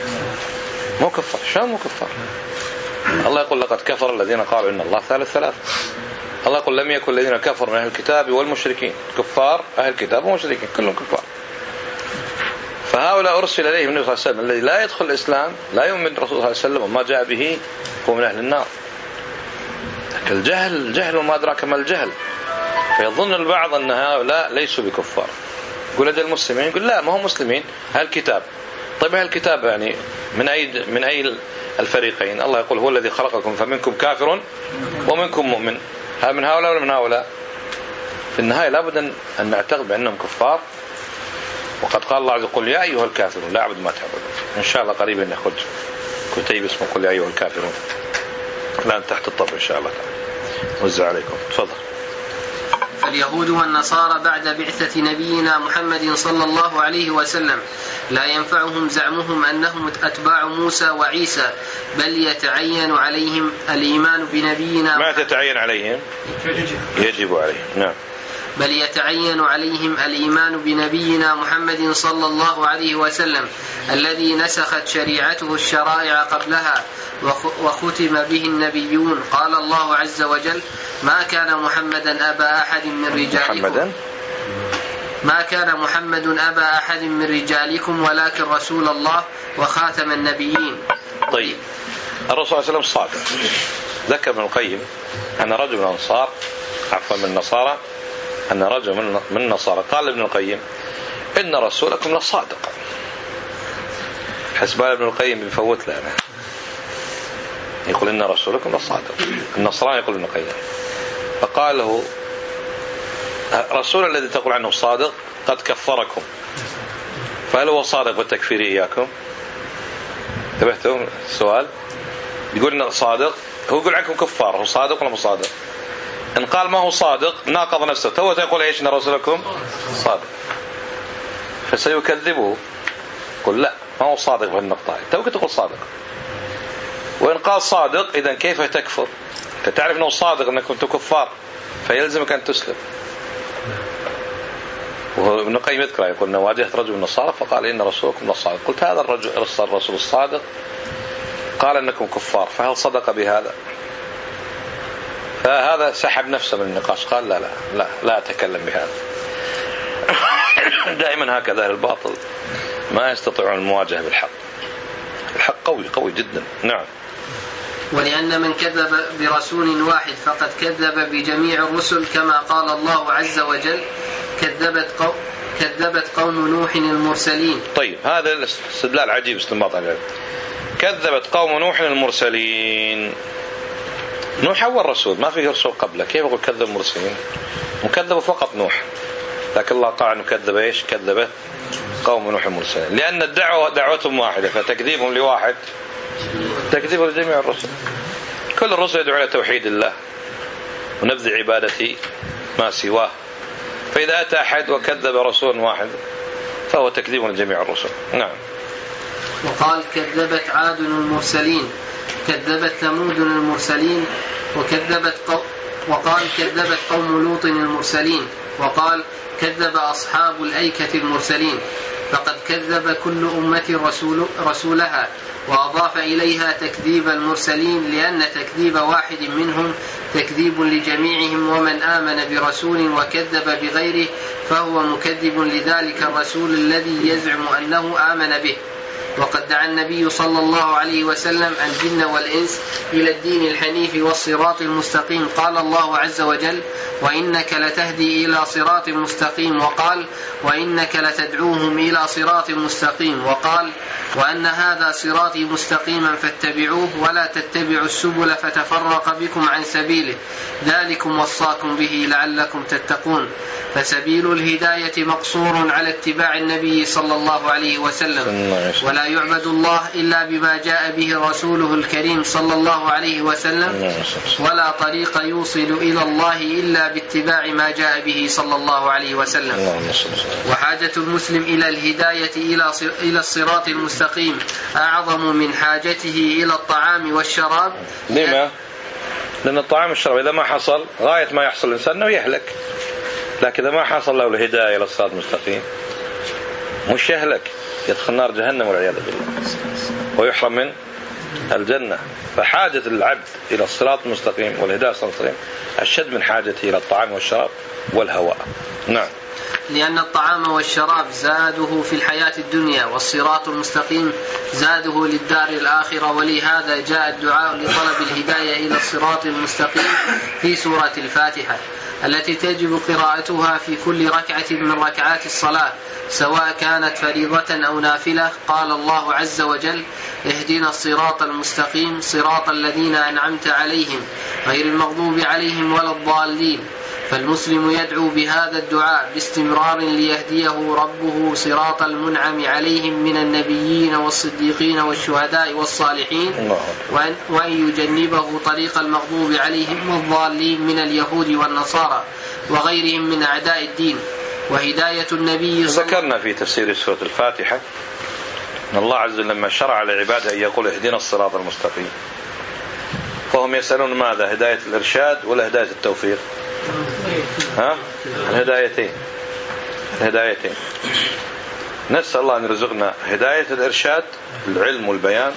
مو كفار شو مو كفار؟ الله يقول لقد كفر الذين قالوا إن الله ثالث ثلاثة. الله يقول لم يكن الذين كفروا من أهل الكتاب والمشركين كفار أهل الكتاب والمشركين كلهم كفار. فهؤلاء أرسل إليهم النبي صلى الله عليه وسلم الذي لا يدخل الإسلام لا يؤمن بالرسول صلى الله عليه وسلم وما جاء به هو من أهل النار. الجهل الجهل وما أدراك ما الجهل. فيظن البعض أن هؤلاء ليسوا بكفار. يقول لدى المسلمين يقول لا ما هم مسلمين أهل الكتاب. طيب أهل الكتاب يعني من أي من أي الفريقين؟ الله يقول هو الذي خلقكم فمنكم كافر ومنكم مؤمن. هل من هؤلاء ولا من هؤلاء؟ في النهاية لابد أن نعتقد بأنهم كفار. وقد قال الله عز وجل يا أيها الكافرون لا أعبد ما تعبدون. إن شاء الله قريبا نأخذ كتيب اسمه قل يا أيها الكافرون الآن تحت الطب إن شاء الله تعالى وزع عليكم. تفضل. فاليهود والنصارى بعد بعثة نبينا محمد صلى الله عليه وسلم لا ينفعهم زعمهم أنهم أتباع موسى وعيسى بل يتعين عليهم الإيمان بنبينا. ما تتعين عليهم يجب عليهم. نعم. بل يتعين عليهم الإيمان بنبينا محمد صلى الله عليه وسلم الذي نسخت شريعته الشرائع قبلها وختم به النبيون. قال الله عز وجل ما كان محمدا أبا أحد من رجالكم ما كان محمد أبا أحد من رجالكم ولكن رسول الله وخاتم النبيين. طيب الرسول صلى الله عليه وسلم صادق. ذكر ابن القيم أن رجل من الأنصار عفوا من النصارى أن رجل من النصارى قال ابن القيم إن رسولكم لصادق. حسب ابن القيم بفوت لنا يقول إن رسولكم لصادق. النصراني يقول ابن القيم فقال له رسول الذي تقول عنه صادق قد كفركم فهل هو صادق بالتكفير إياكم؟ انتبهتم السؤال؟ يقول إنه صادق هو يقول عنكم كفار هو صادق ولا مو صادق؟ إن قال ما هو صادق ناقض نفسه. تو تقول إيش إن رسولكم صادق فسيكذبه. قل لا ما هو صادق بهالنقطة. تو تقول صادق وإن قال صادق إذن كيف تكفر؟ تعرف أنه صادق أنك كنت كفار فيلزمك أن تسلم. وابن القيم يذكر يقول أنه واجهت رجل من النصارى فقال إن رسولكم نصارى. قلت هذا الرجل الرسول الصادق قال أنكم كفار فهل صدق بهذا؟ فهذا سحب نفسه من النقاش قال لا لا لا لا أتكلم بهذا. دائما هكذا الباطل ما يستطيعون المواجهة بالحق. الحق قوي قوي جدا. نعم. ولأن من كذب برسول واحد فقد كذب بجميع الرسل كما قال الله عز وجل كذبت قوم كذبت قوم نوح المرسلين. طيب هذا الاستدلال عجيب استنباط عليه. كذبت قوم نوح المرسلين. نوح أول رسول ما في رسول قبله كيف يقول كذب المرسلين؟ مكذب فقط نوح لكن الله قال انه كذب ايش؟ كذبت قوم نوح المرسلين لأن الدعوة دعوتهم واحدة فتكذيبهم لواحد تكذيب لجميع الرسل. كل الرسل يدعو إلى توحيد الله ونبذ عبادة ما سواه فإذا أتى أحد وكذب رسول واحد فهو تكذيب لجميع الرسل. نعم. وقال كذبت عاد المرسلين كذبت ثمود المرسلين وكذبت قو... وقال كذبت قوم لوط المرسلين وقال كذب أصحاب الأيكة المرسلين فقد كذب كل أمة رسول رسولها وأضاف إليها تكذيب المرسلين لأن تكذيب واحد منهم تكذيب لجميعهم ومن آمن برسول وكذب بغيره فهو مكذب لذلك الرسول الذي يزعم أنه آمن به. وقد دعا النبي صلى الله عليه وسلم الجن والإنس إلى الدين الحنيف والصراط المستقيم. قال الله عز وجل وإنك لتهدي إلى صراط مستقيم وقال وإنك لتدعوهم إلى صراط مستقيم وقال وأن هذا صراطي مستقيما فاتبعوه ولا تتبعوا السبل فتفرق بكم عن سبيله ذلكم وصاكم به لعلكم تتقون. فسبيل الهداية مقصور على اتباع النبي صلى الله عليه وسلم ولا يعبد الله إلا بما جاء به رسوله الكريم صلى الله عليه وسلم ولا طريق يوصل إلى الله إلا باتباع ما جاء به صلى الله عليه وسلم. وحاجة المسلم إلى الهداية إلى الصراط المستقيم أعظم من حاجته إلى الطعام والشراب. لما؟ لأن الطعام والشراب إذا ما حصل غاية ما يحصل الإنسان أنه يهلك لكن إذا ما حصل له الهداية إلى الصراط المستقيم مش يهلك يدخل نار جهنم والعياذ بالله ويحرم من الجنة. فحاجة العبد إلى الصراط المستقيم والهداية الصراط المستقيم أشد من حاجته إلى الطعام والشراب والهواء. نعم. لأن الطعام والشراب زاده في الحياة الدنيا والصراط المستقيم زاده للدار الآخرة ولهذا جاء الدعاء لطلب الهداية إلى الصراط المستقيم في سورة الفاتحة التي تجب قراءتها في كل ركعة من ركعات الصلاة سواء كانت فريضة أو نافلة. قال الله عز وجل اهدنا الصراط المستقيم صراط الذين أنعمت عليهم غير المغضوب عليهم ولا الضالين. فالمسلم يدعو بهذا الدعاء باستمرار ليهديه ربه صراط المنعم عليهم من النبيين والصديقين والشهداء والصالحين وأن, وأن يجنبه طريق المغضوب عليهم والضالين من اليهود والنصارى وغيرهم من أعداء الدين. وهداية النبي ذكرنا في تفسير سورة الفاتحة أن الله عز وجل لما شرع لعباده أن يقول اهدنا الصراط المستقيم فهم يسألون ماذا هداية الإرشاد ولا هداية التوفيق؟ ها؟ الهدايتين الهدايتين. نسأل الله أن يرزقنا هداية الإرشاد العلم والبيان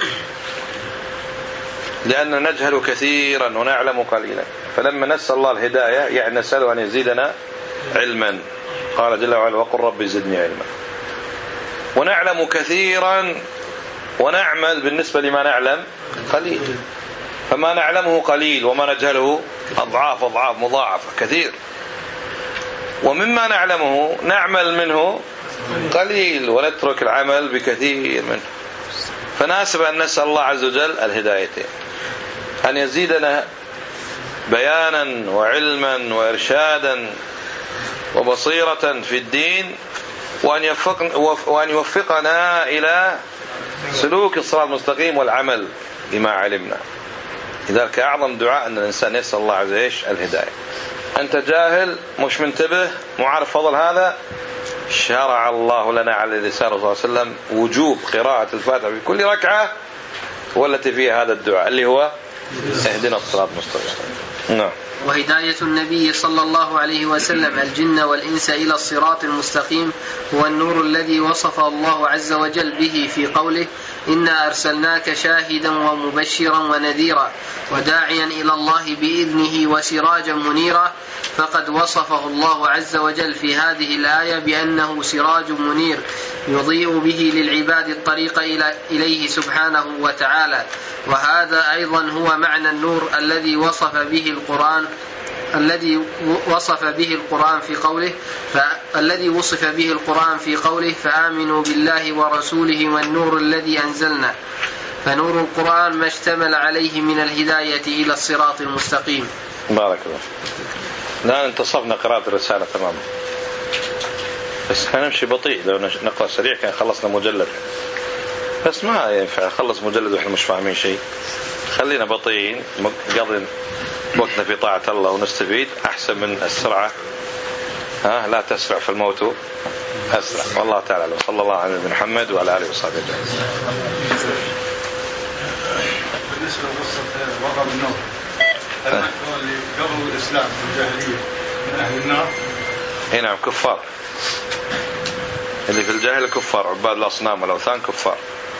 لأننا نجهل كثيرا ونعلم قليلا فلما نسأل الله الهداية يعني نسأله أن يزيدنا علما. قال جل وعلا وقل ربي زدني علما. ونعلم كثيرا ونعمل بالنسبة لما نعلم قليل فما نعلمه قليل وما نجهله أضعاف أضعاف مضاعفة كثير ومما نعلمه نعمل منه قليل ونترك العمل بكثير منه. فناسب أن نسأل الله عز وجل الهدايتين أن يزيدنا بيانا وعلما وإرشادا وبصيرة في الدين وأن يوفقنا, وأن يوفقنا إلى سلوك الصراط المستقيم والعمل بما علمنا. لذلك أعظم دعاء أن الإنسان يسأل الله عز وجل الهداية. أنت جاهل مش منتبه معارف فضل هذا شرع الله لنا على لسان رسول الله صلى الله عليه وسلم وجوب قراءة الفاتحة في كل ركعة والتي فيها هذا الدعاء اللي هو اهدنا الصراط المستقيم. نعم. وهداية النبي صلى الله عليه وسلم الجن والإنس إلى الصراط المستقيم هو النور الذي وصف الله عز وجل به في قوله إنا أرسلناك شاهدا ومبشرا ونذيرا وداعيا إلى الله بإذنه وسراجا منيرا. فقد وصفه الله عز وجل في هذه الآية بأنه سراج منير يضيء به للعباد الطريق إليه سبحانه وتعالى. وهذا أيضا هو معنى النور الذي وصف به القرآن الذي وصف به القرآن في قوله فالذي وصف به القرآن في قوله فآمنوا بالله ورسوله والنور الذي أنزلنا. فنور القرآن ما اشتمل عليه من الهداية إلى الصراط المستقيم. بارك الله. الآن انتصفنا قراءة الرسالة تماما، بس هنمشي بطيء، لو نقرأ سريع كان خلصنا مجلد، بس ما ينفع نخلص مجلد وإحنا مش فاهمين شيء. خلينا بطيئين نقضي وقتنا في طاعة الله ونستفيد أحسن من السرعة. ها لا تسرع في الموت أسرع. والله تعالى وصلى الله على نبينا محمد وعلى آله وصحبه أجمعين. بالنسبة لقصة وقع بالنور، هل نحن اللي قبل الإسلام في الجاهلية من أهل النار؟ اي نعم كفار، اللي في الجاهل كفار عباد الأصنام والأوثان كفار،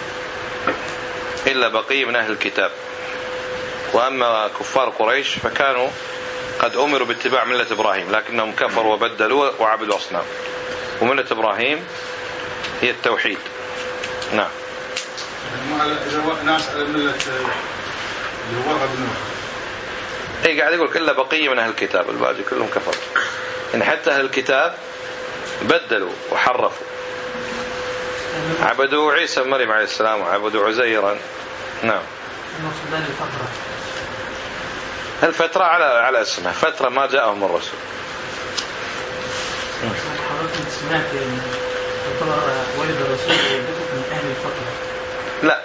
إلا بقي من أهل الكتاب. وأما كفار قريش فكانوا قد أمروا باتباع ملة إبراهيم لكنهم كفروا وبدلوا وعبدوا أصنام، وملة إبراهيم هي التوحيد. نعم. إذا ناس على ملة اللي هو ابنه اي قاعد يقول إلا بقية من أهل الكتاب، الباقي كلهم كفروا. إن حتى أهل الكتاب بدلوا وحرفوا، عبدوا عيسى مريم عليه السلام وعبدوا عزيرا. نعم. الفترة على على اسمها فترة ما جاءهم الرسول. حضرتك سمعت ولد الرسول من أهل الفترة؟ لا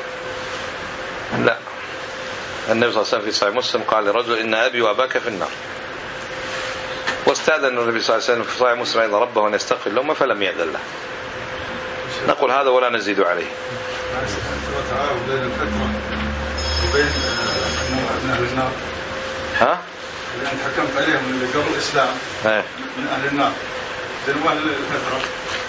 لا، النبي صلى الله عليه وسلم في صحيح مسلم قال لرجل إن أبي وأباك في النار، واستأذن النبي صلى الله عليه وسلم في صحيح مسلم أيضا ربه أن يستغفر لهم فلم يأذن له. نقول هذا ولا نزيد عليه. بين الفترة وبين أهل النار. ها؟ اللي أنت حكمت عليهم اللي قبل الإسلام ايه من أهل النار، ذنوا أهل الفترة.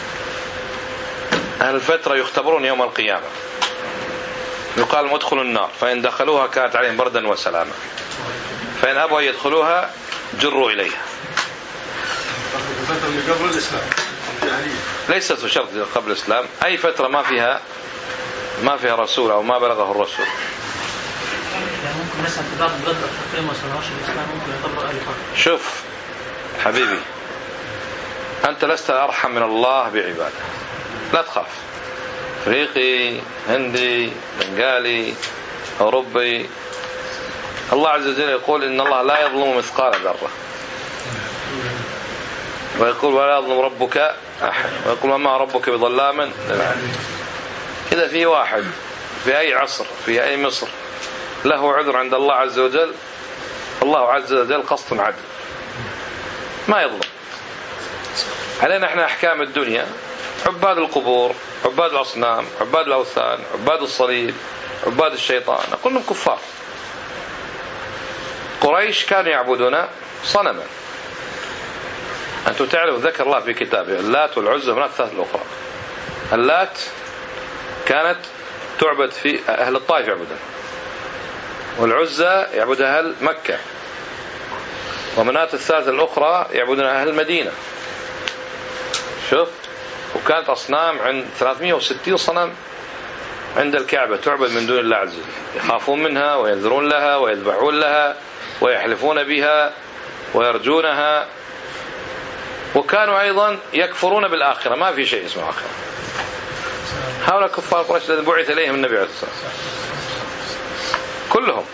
أهل الفترة يختبرون يوم القيامة، يقال لهم ادخلوا النار، فإن دخلوها كانت عليهم بردا وسلاما، فإن أبوا يدخلوها جروا إليها. الفترة اللي قبل الإسلام ليست شرط قبل الإسلام، أي فترة ما فيها ما فيها رسول أو ما بلغه الرسول. يعني ممكن مثلا بعض البلد الأفريقية ما صنعوش الإسلام ممكن يطبق أهل فترة. شوف حبيبي، أنت لست أرحم من الله بعباده، لا تخاف. أفريقي، هندي، بنغالي، أوروبي، الله عز وجل يقول إن الله لا يظلم مثقال ذرة، ويقول ولا يظلم ربك أحد، ويقول وما ربك بظلام للعبيد. إذا في واحد في أي عصر في أي مصر له عذر عند الله عز وجل، الله عز وجل قسط عدل ما يظلم. علينا احنا أحكام الدنيا، عباد القبور، عباد الأصنام، عباد الأوثان، عباد الصليب، عباد الشيطان، نقول لهم كفار. قريش كانوا يعبدون صنما. أنتم تعرفوا ذكر الله في كتابه اللات والعزى ومناة الثلاث الأخرى. اللات كانت تعبد في أهل الطائف يعبدها، والعزى يعبدها أهل مكة، ومناة الثلاث الأخرى يعبدونها أهل المدينة. شوف، وكانت أصنام عند ثلاثمائة وستين صنم عند الكعبة تعبد من دون الله عز وجل، يخافون منها وينذرون لها ويذبحون لها ويحلفون بها ويرجونها. وكانوا أيضا يكفرون بالآخرة، ما في شيء اسمه آخرة. هؤلاء كفار قريش الذين بعث إليهم النبي عليه الصلاة والسلام كلهم.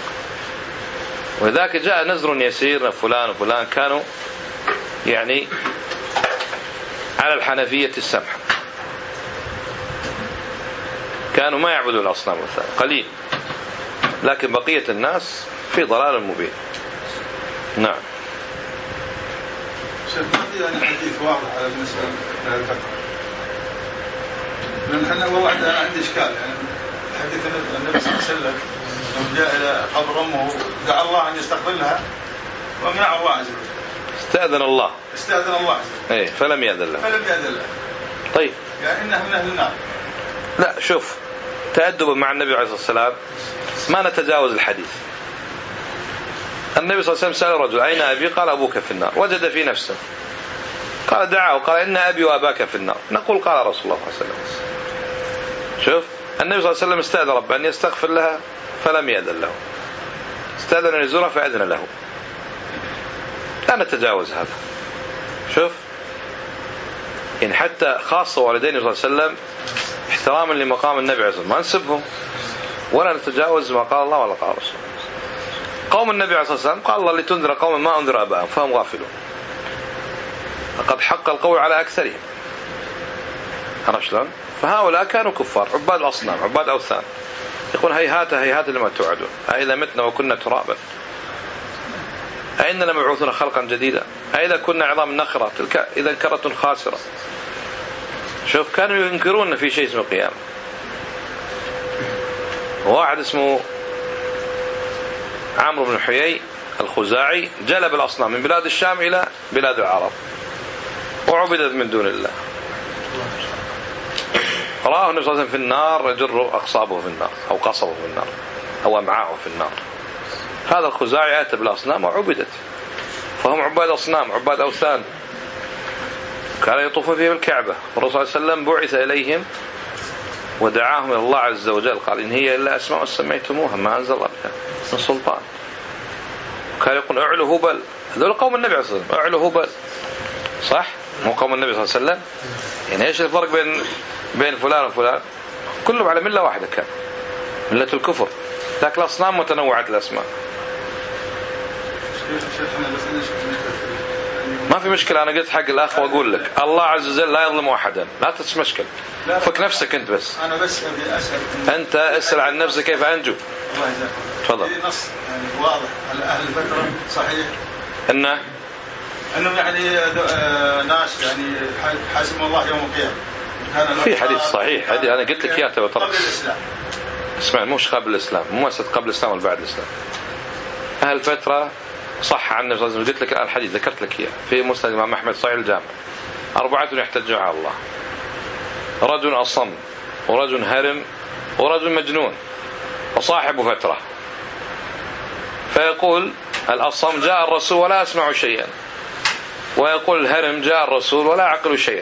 وذاك جاء نذر يسير فلان وفلان كانوا يعني على الحنفية السمحة، كانوا ما يعبدون الأصنام والأوثان قليل، لكن بقية الناس في ضلال مبين. نعم. شيخ ما في يعني حديث واضح على بالنسبة للفترة، لأن احنا والله عندي إشكال يعني حديث النبي صلى الله عليه وسلم لما جاء إلى قبر أمه دعا الله أن يستغفر لها ومنع الله عز وجل. استأذن الله استأذن الله عز وجل إيه فلم يأذن له. فلم يأذن له. طيب يعني إنه من أهل النار. لا شوف تأدبا مع النبي عليه الصلاة والسلام ما نتجاوز الحديث. النبي صلى الله عليه وسلم سأل الرجل أين أبي؟ قال أبوك في النار. وجد في نفسه قال دعاه وقال إن أبي وأباك في النار. نقول قال رسول الله صلى الله عليه وسلم. شوف النبي صلى الله عليه وسلم استأذن ربه أن يستغفر لها فلم يأذن له. استأذن أن يزورها فأذن له. لا نتجاوز هذا. شوف يعني حتى خاصة والدين صلى الله عليه وسلم احتراما لمقام النبي عليه الصلاة والسلام ما نسبهم ولا نتجاوز ما قال الله ولا قال رسول الله. قوم النبي عليه الصلاة والسلام قال الله لتنذر قوم ما أنذر آباءهم فهم غافلون. لقد حق القول على أكثرهم. عرفت شلون؟ فهؤلاء كانوا كفار عباد أصنام عباد أوثان. يقول هيهات هيهات لما توعدون أئذا متنا وكنا ترابا أئنا لمبعوثون خلقا جديدا أئذا كنا عظام نخرة تلك إذا كرة خاسرة. شوف كانوا ينكرون في شيء اسمه القيامة. واحد اسمه عمرو بن حيي الخزاعي جلب الأصنام من بلاد الشام إلى بلاد العرب وعبدت من دون الله. رآه النبي صلى الله عليه وسلم في النار يجر أقصابه في النار أو قصبه في النار أو أمعاءه في النار. هذا الخزاعي أتى بالأصنام وعبدت فهم عباد أصنام عباد أوثان. كان يطوفون فيه بالكعبة والرسول صلى الله عليه وسلم بعث إليهم ودعاهم إلى الله عز وجل قال إن هي إلا أسماء سميتموها ما أنزل الله بها من سلطان. كان يقول أعلو هبل. هذول قوم النبي عليه الصلاة والسلام أعلو هبل صح مو قوم النبي صلى الله عليه وسلم. يعني إيش الفرق بين بين فلان وفلان؟ كلهم على ملة واحدة كان ملة الكفر لكن الأصنام متنوعة الأسماء. ما في مشكلة. أنا قلت حق الأخ وأقول لك الله عز وجل لا يظلم أحدا لا تتمشكل فك نفسك أنت بس. أنا بس أبي أسأل أنت أسأل عن نفسك كيف أنجو. الله يجزاك. تفضل. في نص يعني واضح على أهل الفترة صحيح إنه أنهم يعني ناس يعني حاسم الله يوم القيامة. في حديث صحيح هذه أنا قلت لك إياه ترى. قبل الإسلام. اسمع مش قبل الإسلام مو مسألة قبل الإسلام ولا بعد الإسلام. أهل الفترة صح عن النبي صلى الله عليه وسلم. قلت لك الحديث ذكرت لك إياه في مسند الإمام أحمد صحيح الجامع. أربعة يحتجون على الله رجل أصم ورجل هرم ورجل مجنون وصاحب فترة. فيقول الأصم جاء الرسول ولا أسمع شيئا ويقول الهرم جاء الرسول ولا أعقل شيئا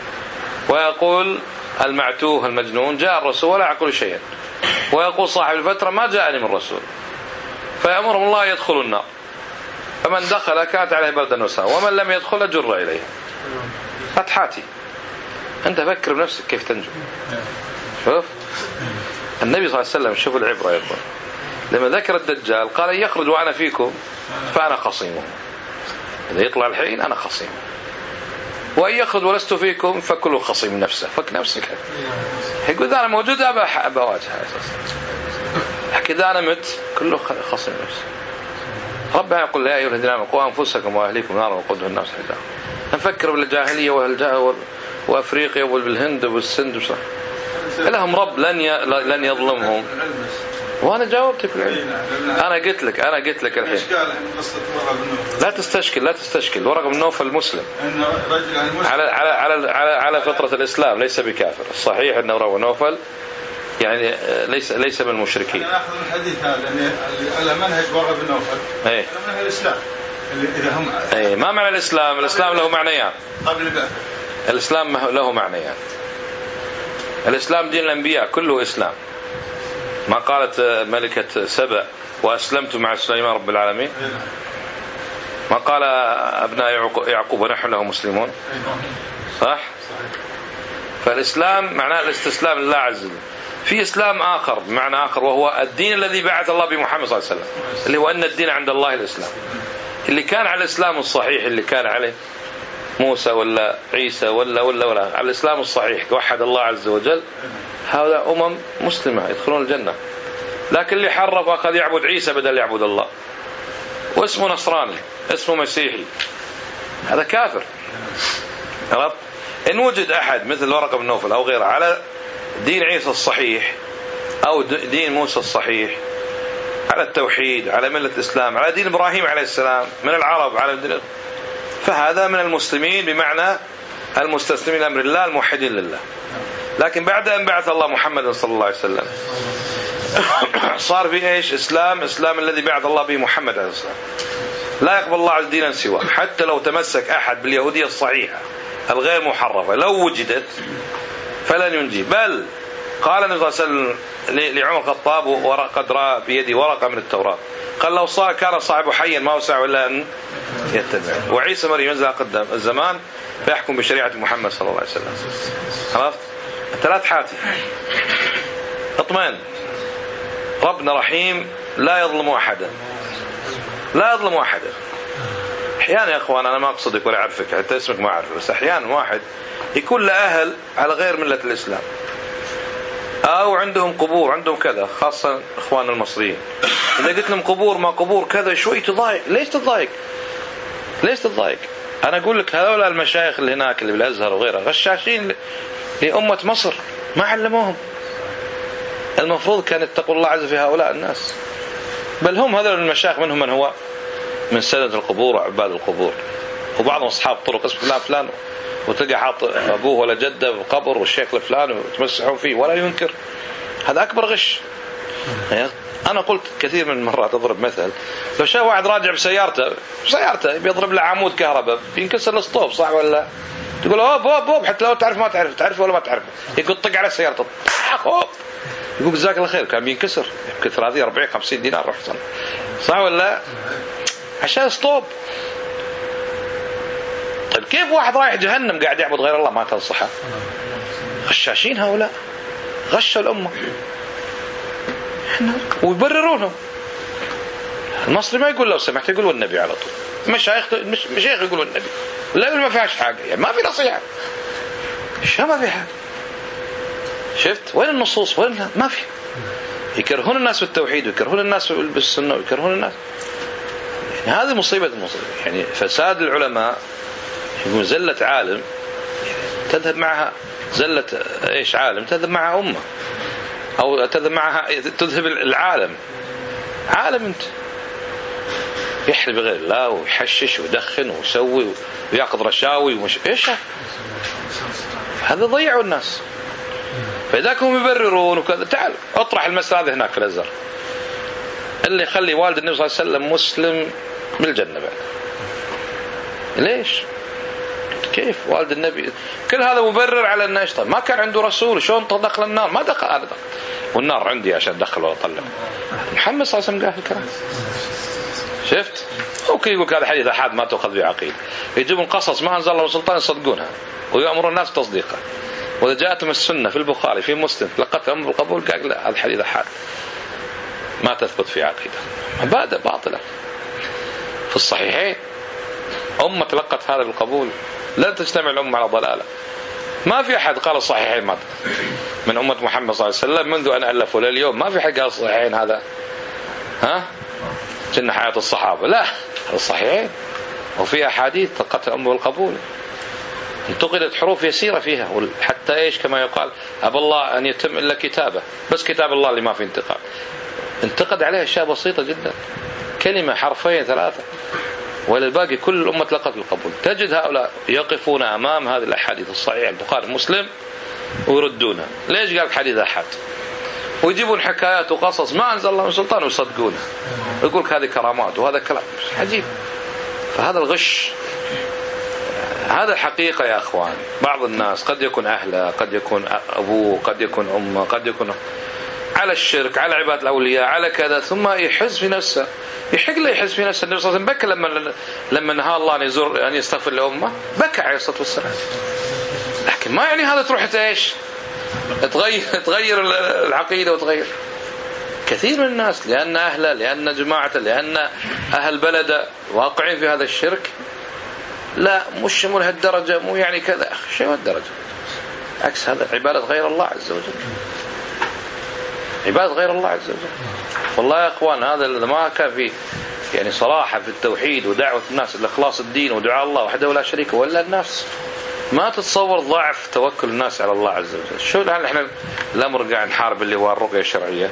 ويقول المعتوه المجنون جاء الرسول ولا أعقل شيئا ويقول صاحب الفترة ما جاءني من الرسول. فيأمرهم الله يدخل النار فمن دخل كانت عليه بردا وسلام ومن لم يدخل جر إليها. فتحاتي أنت فكر بنفسك كيف تنجو. شوف النبي صلى الله عليه وسلم شوف العبرة يا أخوان لما ذكر الدجال قال يخرج وأنا فيكم فأنا خصيمه. إذا يطلع الحين أنا خصيمه وإن يخرج ولست فيكم فكلوا خصيم نفسه. فك نفسك. يقول إذا أنا موجود أبا أبا واجهه حكي إذا أنا مت كله خصيم نفسه. ربنا يقول يا أيها الذين آمنوا قوا أنفسكم وأهليكم نارا وقودها الناس والحجارة. نفكر بالجاهلية والجاهل وأفريقيا والهند والسند وصح. لهم رب لن ي... لن يظلمهم. وأنا جاوبتك بالعلم. أنا قلت لك أنا قلت لك الحين لا تستشكل لا تستشكل. ورقة بن نوفل المسلم على على على على على فطرة الإسلام ليس بكافر. الصحيح أنه روى نوفل يعني ليس ليس من المشركين. أنا أخذ الحديث هذا اللي على منهج ورقة بن نوفل. إيه. على منهج الإسلام. إذا هم. إيه ما معنى الإسلام؟ الإسلام له معنيان. قبل البعثة. الإسلام له معنيان. الإسلام دين الأنبياء كله إسلام. ما قالت ملكة سبأ وأسلمت مع سليمان رب العالمين. ما قال أبناء يعقوب ونحن له مسلمون. صح؟ فالإسلام معناه الاستسلام لله عز وجل. في إسلام آخر بمعنى آخر وهو الدين الذي بعث الله بمحمد صلى الله عليه وسلم اللي هو أن الدين عند الله الإسلام. اللي كان على الإسلام الصحيح اللي كان عليه موسى ولا عيسى ولا ولا ولا على الإسلام الصحيح وحد الله عز وجل هؤلاء أمم مسلمة يدخلون الجنة. لكن اللي حرف أخذ يعبد عيسى بدل يعبد الله واسمه نصراني اسمه مسيحي هذا كافر. عرفت؟ إن وجد أحد مثل ورقة بن نوفل أو غيره على دين عيسى الصحيح أو دين موسى الصحيح على التوحيد، على ملة الإسلام، على دين إبراهيم عليه السلام من العرب، على دين، فهذا من المسلمين بمعنى المستسلمين لأمر الله الموحدين لله. لكن بعد أن بعث الله محمد صلى الله عليه وسلم صار في إيش؟ إسلام، إسلام الذي بعث الله به محمد عليه السلام. لا يقبل الله عز دينا سواه، حتى لو تمسك أحد باليهودية الصحيحة الغير محرفة لو وجدت فلن ينجي. بل قال النبي صلى الله عليه وسلم لعمر الخطاب وقد رأى بيدي ورقة من التوراة، قال لو صار كان صاحبه حيا ما وسعه إلا أن يتبع. وعيسى مريم ينزل قدام الزمان فيحكم بشريعة محمد صلى الله عليه وسلم. عرفت؟ ثلاث حاتي. اطمئن، ربنا رحيم لا يظلم أحدا، لا يظلم أحدا. أحيانا يا أخوان أنا ما أقصدك ولا أعرفك حتى اسمك ما أعرفه، بس أحيانا واحد يكون له أهل على غير ملة الإسلام أو عندهم قبور عندهم كذا، خاصة إخوان المصريين، إذا قلت لهم قبور ما قبور كذا شوي تضايق. ليش تضايق؟ ليش تضايق؟ أنا أقول لك هذول المشايخ اللي هناك اللي بالأزهر وغيرها غشاشين لأمة مصر، ما علموهم. المفروض كان يتقوا الله عز في هؤلاء الناس. بل هم هذول المشايخ منهم من هو من سنة القبور وعباد القبور، وبعضهم أصحاب طرق اسم فلان فلان، وتلقى حاط أبوه ولا جده بقبر والشيخ الفلان وتمسحون فيه ولا ينكر. هذا أكبر غش. أنا قلت كثير من المرات أضرب مثل، لو شاف واحد راجع بسيارته بسيارته بيضرب له عمود كهرباء بينكسر الاسطوب، صح ولا؟ تقول هوب هوب هوب، حتى لو تعرف ما تعرف تعرف ولا ما تعرف، يقول طق على سيارته هوب، يقول جزاك الله خير كان بينكسر كثر هذه أربعين خمسين دينار رحت، صح ولا؟ عشان اسطوب. طيب كيف واحد رايح جهنم قاعد يعبد غير الله ما تنصحه؟ غشاشين هؤلاء، غشوا الأمة ويبررونه. المصري ما يقول لو سمحت، يقول والنبي على طول. مشايخ مش مشايخ يقولوا النبي، لا ما فيهاش حاجة، يعني ما في نصيحة، شو ما في حاجة. شفت وين النصوص؟ وين؟ ما في. يكرهون الناس بالتوحيد ويكرهون الناس بالسنة ويكرهون الناس. يعني هذه مصيبة المصيبة. يعني فساد العلماء، يقول زلة عالم تذهب معها زلة ايش عالم تذهب معها أمة، أو تذهب معها تذهب العالم. عالم أنت يحلف بغير الله ويحشش ويدخن ويسوي ويأخذ رشاوي ومش إيش هذا، ضيعوا الناس. فإذا كانوا يبررون وكذا، تعال اطرح المسألة هذه هناك في الأزهر، اللي يخلي والد النبي صلى الله عليه وسلم مسلم بالجنة بعد. ليش؟ كيف والد النبي كل هذا مبرر على الناس؟ طيب ما كان عنده رسول، شلون دخل النار؟ ما دخل هذا، والنار عندي عشان دخل وأطلع. محمد صلى الله عليه وسلم قال الكلام. شفت؟ ممكن يقول هذا حديث أحد ما تأخذ به عقيدة، يجيبون قصص ما أنزل الله سلطان يصدقونها ويأمر الناس تصديقها. وإذا جاءتهم السنة في البخاري في مسلم لقد أمر القبول، قال لا هذا حديث أحد ما تثبت في عقيدة، مبادئ باطلة. في الصحيحين أمة تلقت هذا القبول، لن تجتمع الأمة على ضلالة. ما في أحد قال الصحيحين مات من أمة محمد صلى الله عليه وسلم منذ أن ألفوا لليوم، ما في حد قال الصحيحين هذا ها جنة حياة الصحابة، لا الصحيحين وفي أحاديث تلقت الأمة بالقبول، انتقلت حروف يسيرة فيها، حتى إيش كما يقال أبى الله أن يتم إلا كتابه، بس كتاب الله اللي ما في انتقال، انتقد عليه أشياء بسيطة جدا، كلمة حرفين ثلاثة، وللباقي كل الأمة تلقت بالقبول. تجد هؤلاء يقفون أمام هذه الأحاديث الصحيحة البخاري مسلم ويردونها. ليش قال حديث أحد؟ ويجيبون حكايات وقصص ما أنزل الله من سلطان ويصدقونها، يقول هذه كرامات وهذا كلام عجيب. فهذا الغش، هذا الحقيقة يا أخوان. بعض الناس قد يكون أهله، قد يكون أبوه، قد يكون أمه، قد يكون على الشرك، على عبادة الأولياء، على كذا، ثم يحس في نفسه، يحق له يحس في نفسه. النبي صلى الله عليه وسلم بكى لما لما نهى الله أن يزور أن يستغفر لأمه، بكى عليه الصلاة والسلام. لكن ما يعني هذا تروح إيش تغير تغير العقيدة وتغير. كثير من الناس لأن أهله، لأن جماعته، لأن أهل بلده واقعين في هذا الشرك، لا مش من هالدرجة، مو يعني كذا، شيء الدرجة عكس هذا عبادة غير الله عز وجل، عبادة غير الله عز وجل. والله يا أخوان هذا ما كان في يعني صراحة في التوحيد ودعوة الناس لإخلاص الدين ودعاء الله وحده ولا شريك، ولا الناس ما تتصور ضعف توكل الناس على الله عز وجل. شو الآن احنا الأمر قاعد نحارب اللي هو الرقية الشرعية.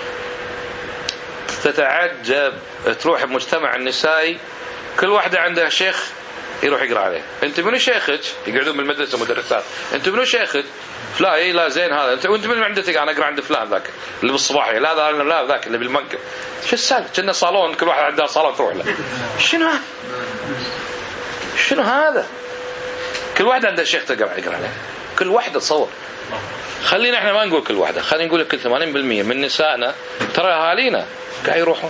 تتعجب تروح بمجتمع النسائي كل واحدة عندها شيخ يروح يقرأ عليه. انت منو شيخك؟ يقعدون بالمدرسة مدرسات. انت منو شيخك؟ لا ايه لا زين هذا. انت وانت من عندك؟ انا اقرأ عند فلان ذاك اللي بالصباحي. لا لا لا ذاك اللي بالمنقب. شو السالفة؟ كنا صالون كل واحد عنده صالون تروح له. شنو هذا؟ شنو هذا؟ كل واحدة عندها شيخ تقرأ يقرأ عليه. كل واحدة تصور. خلينا احنا ما نقول كل واحدة، خلينا نقول كل ثمانين بالمية من نسائنا ترى اهالينا قاعد يروحون.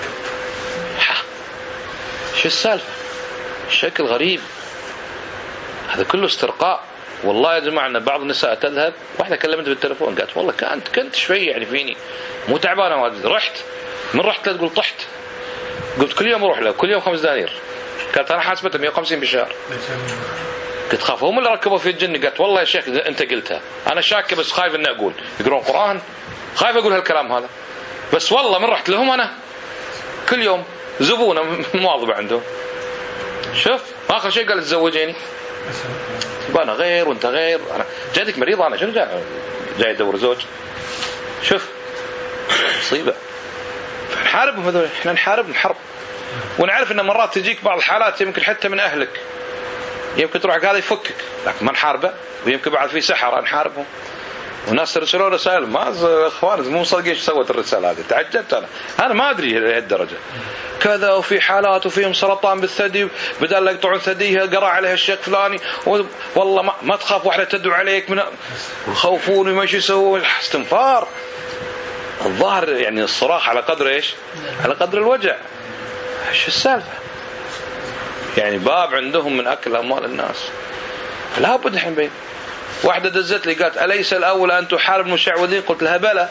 شو السالفة؟ شكل غريب. هذا كله استرقاء. والله يا جماعة أن بعض النساء تذهب، واحدة كلمت بالتلفون قالت والله كنت كنت شوي يعني فيني مو تعبانة واجد، رحت من رحت تقول طحت. قلت كل يوم اروح له كل يوم خمس دنانير. قالت انا حاسبتها مية وخمسين بالشهر. قلت خاف هم اللي ركبوا في الجن. قالت والله يا شيخ انت قلتها انا شاكه بس خايف اني اقول يقرون قرآن، خايف اقول هالكلام هذا. بس والله من رحت لهم انا كل يوم زبونه مواظبه عندهم. شوف اخر شيء قال تزوجيني. انا غير وانت غير، انا جاتك مريضه انا شنو جاي جاي ادور زوج. شوف مصيبه. نحاربهم هذول، احنا نحاربهم حرب. ونعرف ان مرات تجيك بعض الحالات يمكن حتى من اهلك، يمكن تروح هذا يفكك لكن ما نحاربه. ويمكن بعد في سحرة نحاربهم. وناس رسلوا رسائل ما اخوان مو مصدقين ايش سوت الرساله هذه. تعجبت انا انا ما ادري لهالدرجه كذا. وفي حالات وفيهم سرطان بالثدي بدل لا يقطعون ثديها قرا عليها الشيخ فلاني. والله ما, ما تخاف واحده تدعو عليك من يخوفون وما شو يسوون. استنفار. الظاهر يعني الصراخ على قدر ايش؟ على قدر الوجع. ايش السالفه؟ يعني باب عندهم من اكل اموال الناس. لا بد الحين بين. واحدة دزت لي قالت أليس الأول أن تحارب المشعوذين؟ قلت لها بلى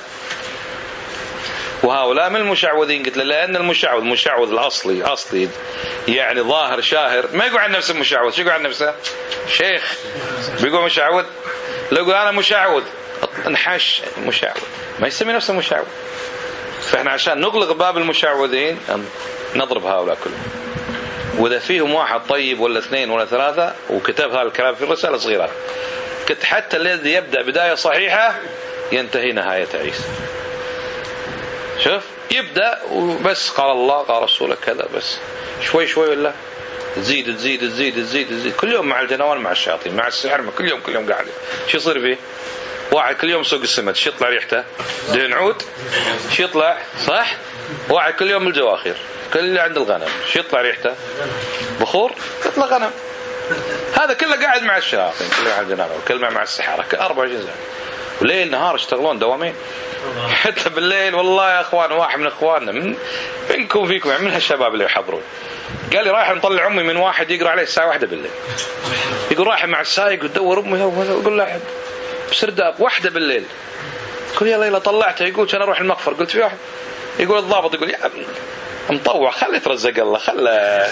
وهؤلاء من المشعوذين. قلت لها لأن المشعوذ المشعوذ الأصلي أصلي يعني ظاهر شاهر ما يقول عن نفسه مشعوذ. شو يقول عن نفسه؟ شيخ. بيقول مشعوذ. لو يقول أنا مشعوذ انحش مشعوذ ما يسمي نفسه مشعوذ. فإحنا عشان نغلق باب المشعوذين نضرب هؤلاء كلهم. وإذا فيهم واحد طيب ولا اثنين ولا ثلاثة وكتب هذا الكلام في الرسالة صغيرة كنت حتى الذي يبدأ بداية صحيحة ينتهي نهاية عيسى. شوف يبدأ وبس قال الله قال رسوله كذا بس شوي شوي ولا تزيد تزيد تزيد تزيد تزيد كل يوم مع الجنوان مع الشياطين مع السحر كل يوم كل يوم قاعد. شو يصير فيه؟ واحد كل يوم سوق السمد شو يطلع ريحته؟ دهن عود. شو يطلع؟ صح؟ واحد كل يوم الجواخير كل اللي عند الغنم شو يطلع ريحته؟ بخور. يطلع غنم. هذا كله قاعد مع الشياطين كله مع الجنابه كله مع السحرة أربعة وعشرين ساعة وليل نهار يشتغلون دوامين. حتى بالليل والله يا اخوان واحد من اخواننا من منكم فيكم يعني من هالشباب اللي يحضرون قال لي رايح نطلع امي من واحد يقرا عليه الساعه واحدة بالليل. يقول رايح مع السايق وتدور امي يقول له بسرداب واحدة بالليل. قلت يلا يلا طلعته. يقول كان اروح المقفر. قلت في واحد يقول الضابط يقول يا مطوع خلي يترزق الله خلى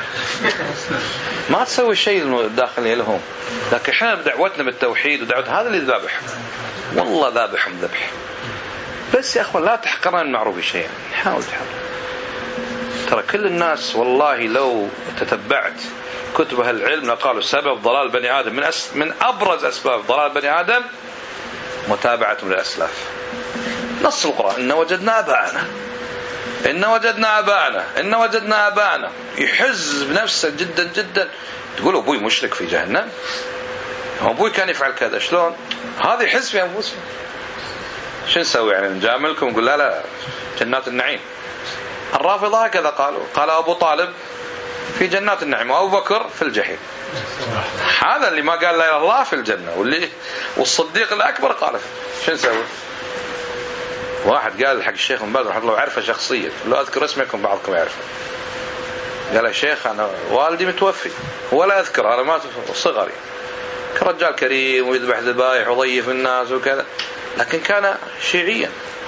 ما تسوي شيء الداخلي لهم. لكن احنا بدعوتنا بالتوحيد ودعوتنا هذا اللي ذابح والله ذابحهم ذبح. بس يا اخوان لا تحقرن المعروف شيئا. حاول تحاول. ترى كل الناس والله لو تتبعت كتب العلم لقالوا سبب ضلال بني آدم من أس من أبرز أسباب ضلال بني آدم متابعتهم للأسلاف. نص القرآن إن وجدنا آباءنا إن وجدنا آباءنا إن وجدنا آباءنا. يحز بنفسه جدا جدا. تقول أبوي مشرك في جهنم أبوي كان يفعل كذا شلون هذا يحز في أنفسه. شو نسوي يعني نجاملكم نقول لا لا جنات النعيم. الرافضة هكذا قالوا قال أبو طالب في جنات النعيم وأبو بكر في الجحيم. هذا اللي ما قال لا إله إلا الله في الجنة واللي والصديق الأكبر قال. شو نسوي؟ واحد قال حق الشيخ من باز رحمه الله عرفه شخصيا لو أذكر اسمكم بعضكم يعرفه. قال يا شيخ أنا والدي متوفي ولا أذكر أنا ما صغري كرجال كريم ويذبح ذبائح وضيف الناس وكذا لكن كان شيعيا.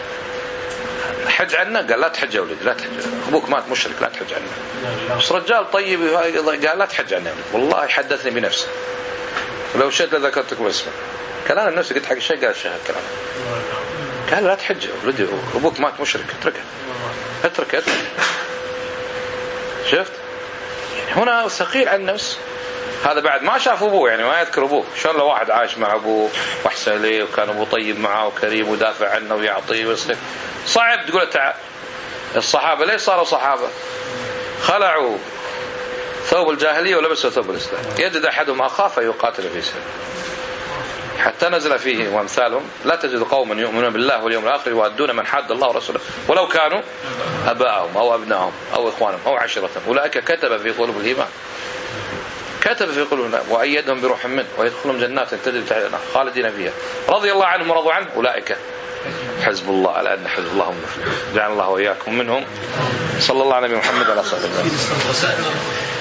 حج عنا قال لا تحج يا ولدي لا تحج أبوك مات مشرك لا تحج عنا. بس رجال طيب قال لا تحج عنا والله حدثني بنفسه ولو شئت لذكرتكم اسمه. قال أنا نفسي قلت حق الشيخ قال الشيخ الكلام قال لا تحج ولدي أبوك مات مشرك اتركه اتركه اتركه. شفت يعني هنا ثقيل على النفس. هذا بعد ما شاف أبوه، يعني ما يذكر أبوه. شلون لو واحد عايش مع أبوه وأحسن إليه وكان أبوه طيب معه وكريم ودافع عنه ويعطيه ويصرف، صعب تقول تعال. الصحابة ليش صاروا صحابة؟ خلعوا ثوب الجاهلية ولبسوا ثوب الإسلام. يجد أحدهم أخاه فيقاتل في سبيله حتى نزل فيه وامثالهم لا تجد قوما يؤمنون بالله واليوم الآخر يوادون من حاد الله ورسوله ولو كانوا أباءهم أو أبنائهم أو إخوانهم أو عشيرتهم أولئك كتب في قلوب الإيمان، كتب في قلوبنا وأيدهم بروح منه ويدخلهم جنات تجري تحت الأنهار خالدين فيها رضي الله عنهم ورضوا عنه أولئك حزب الله ألا إن حزب الله هم المفلحون. جعل الله وإياكم منهم. صلى الله على نبينا محمد وعلى آله وصحبه.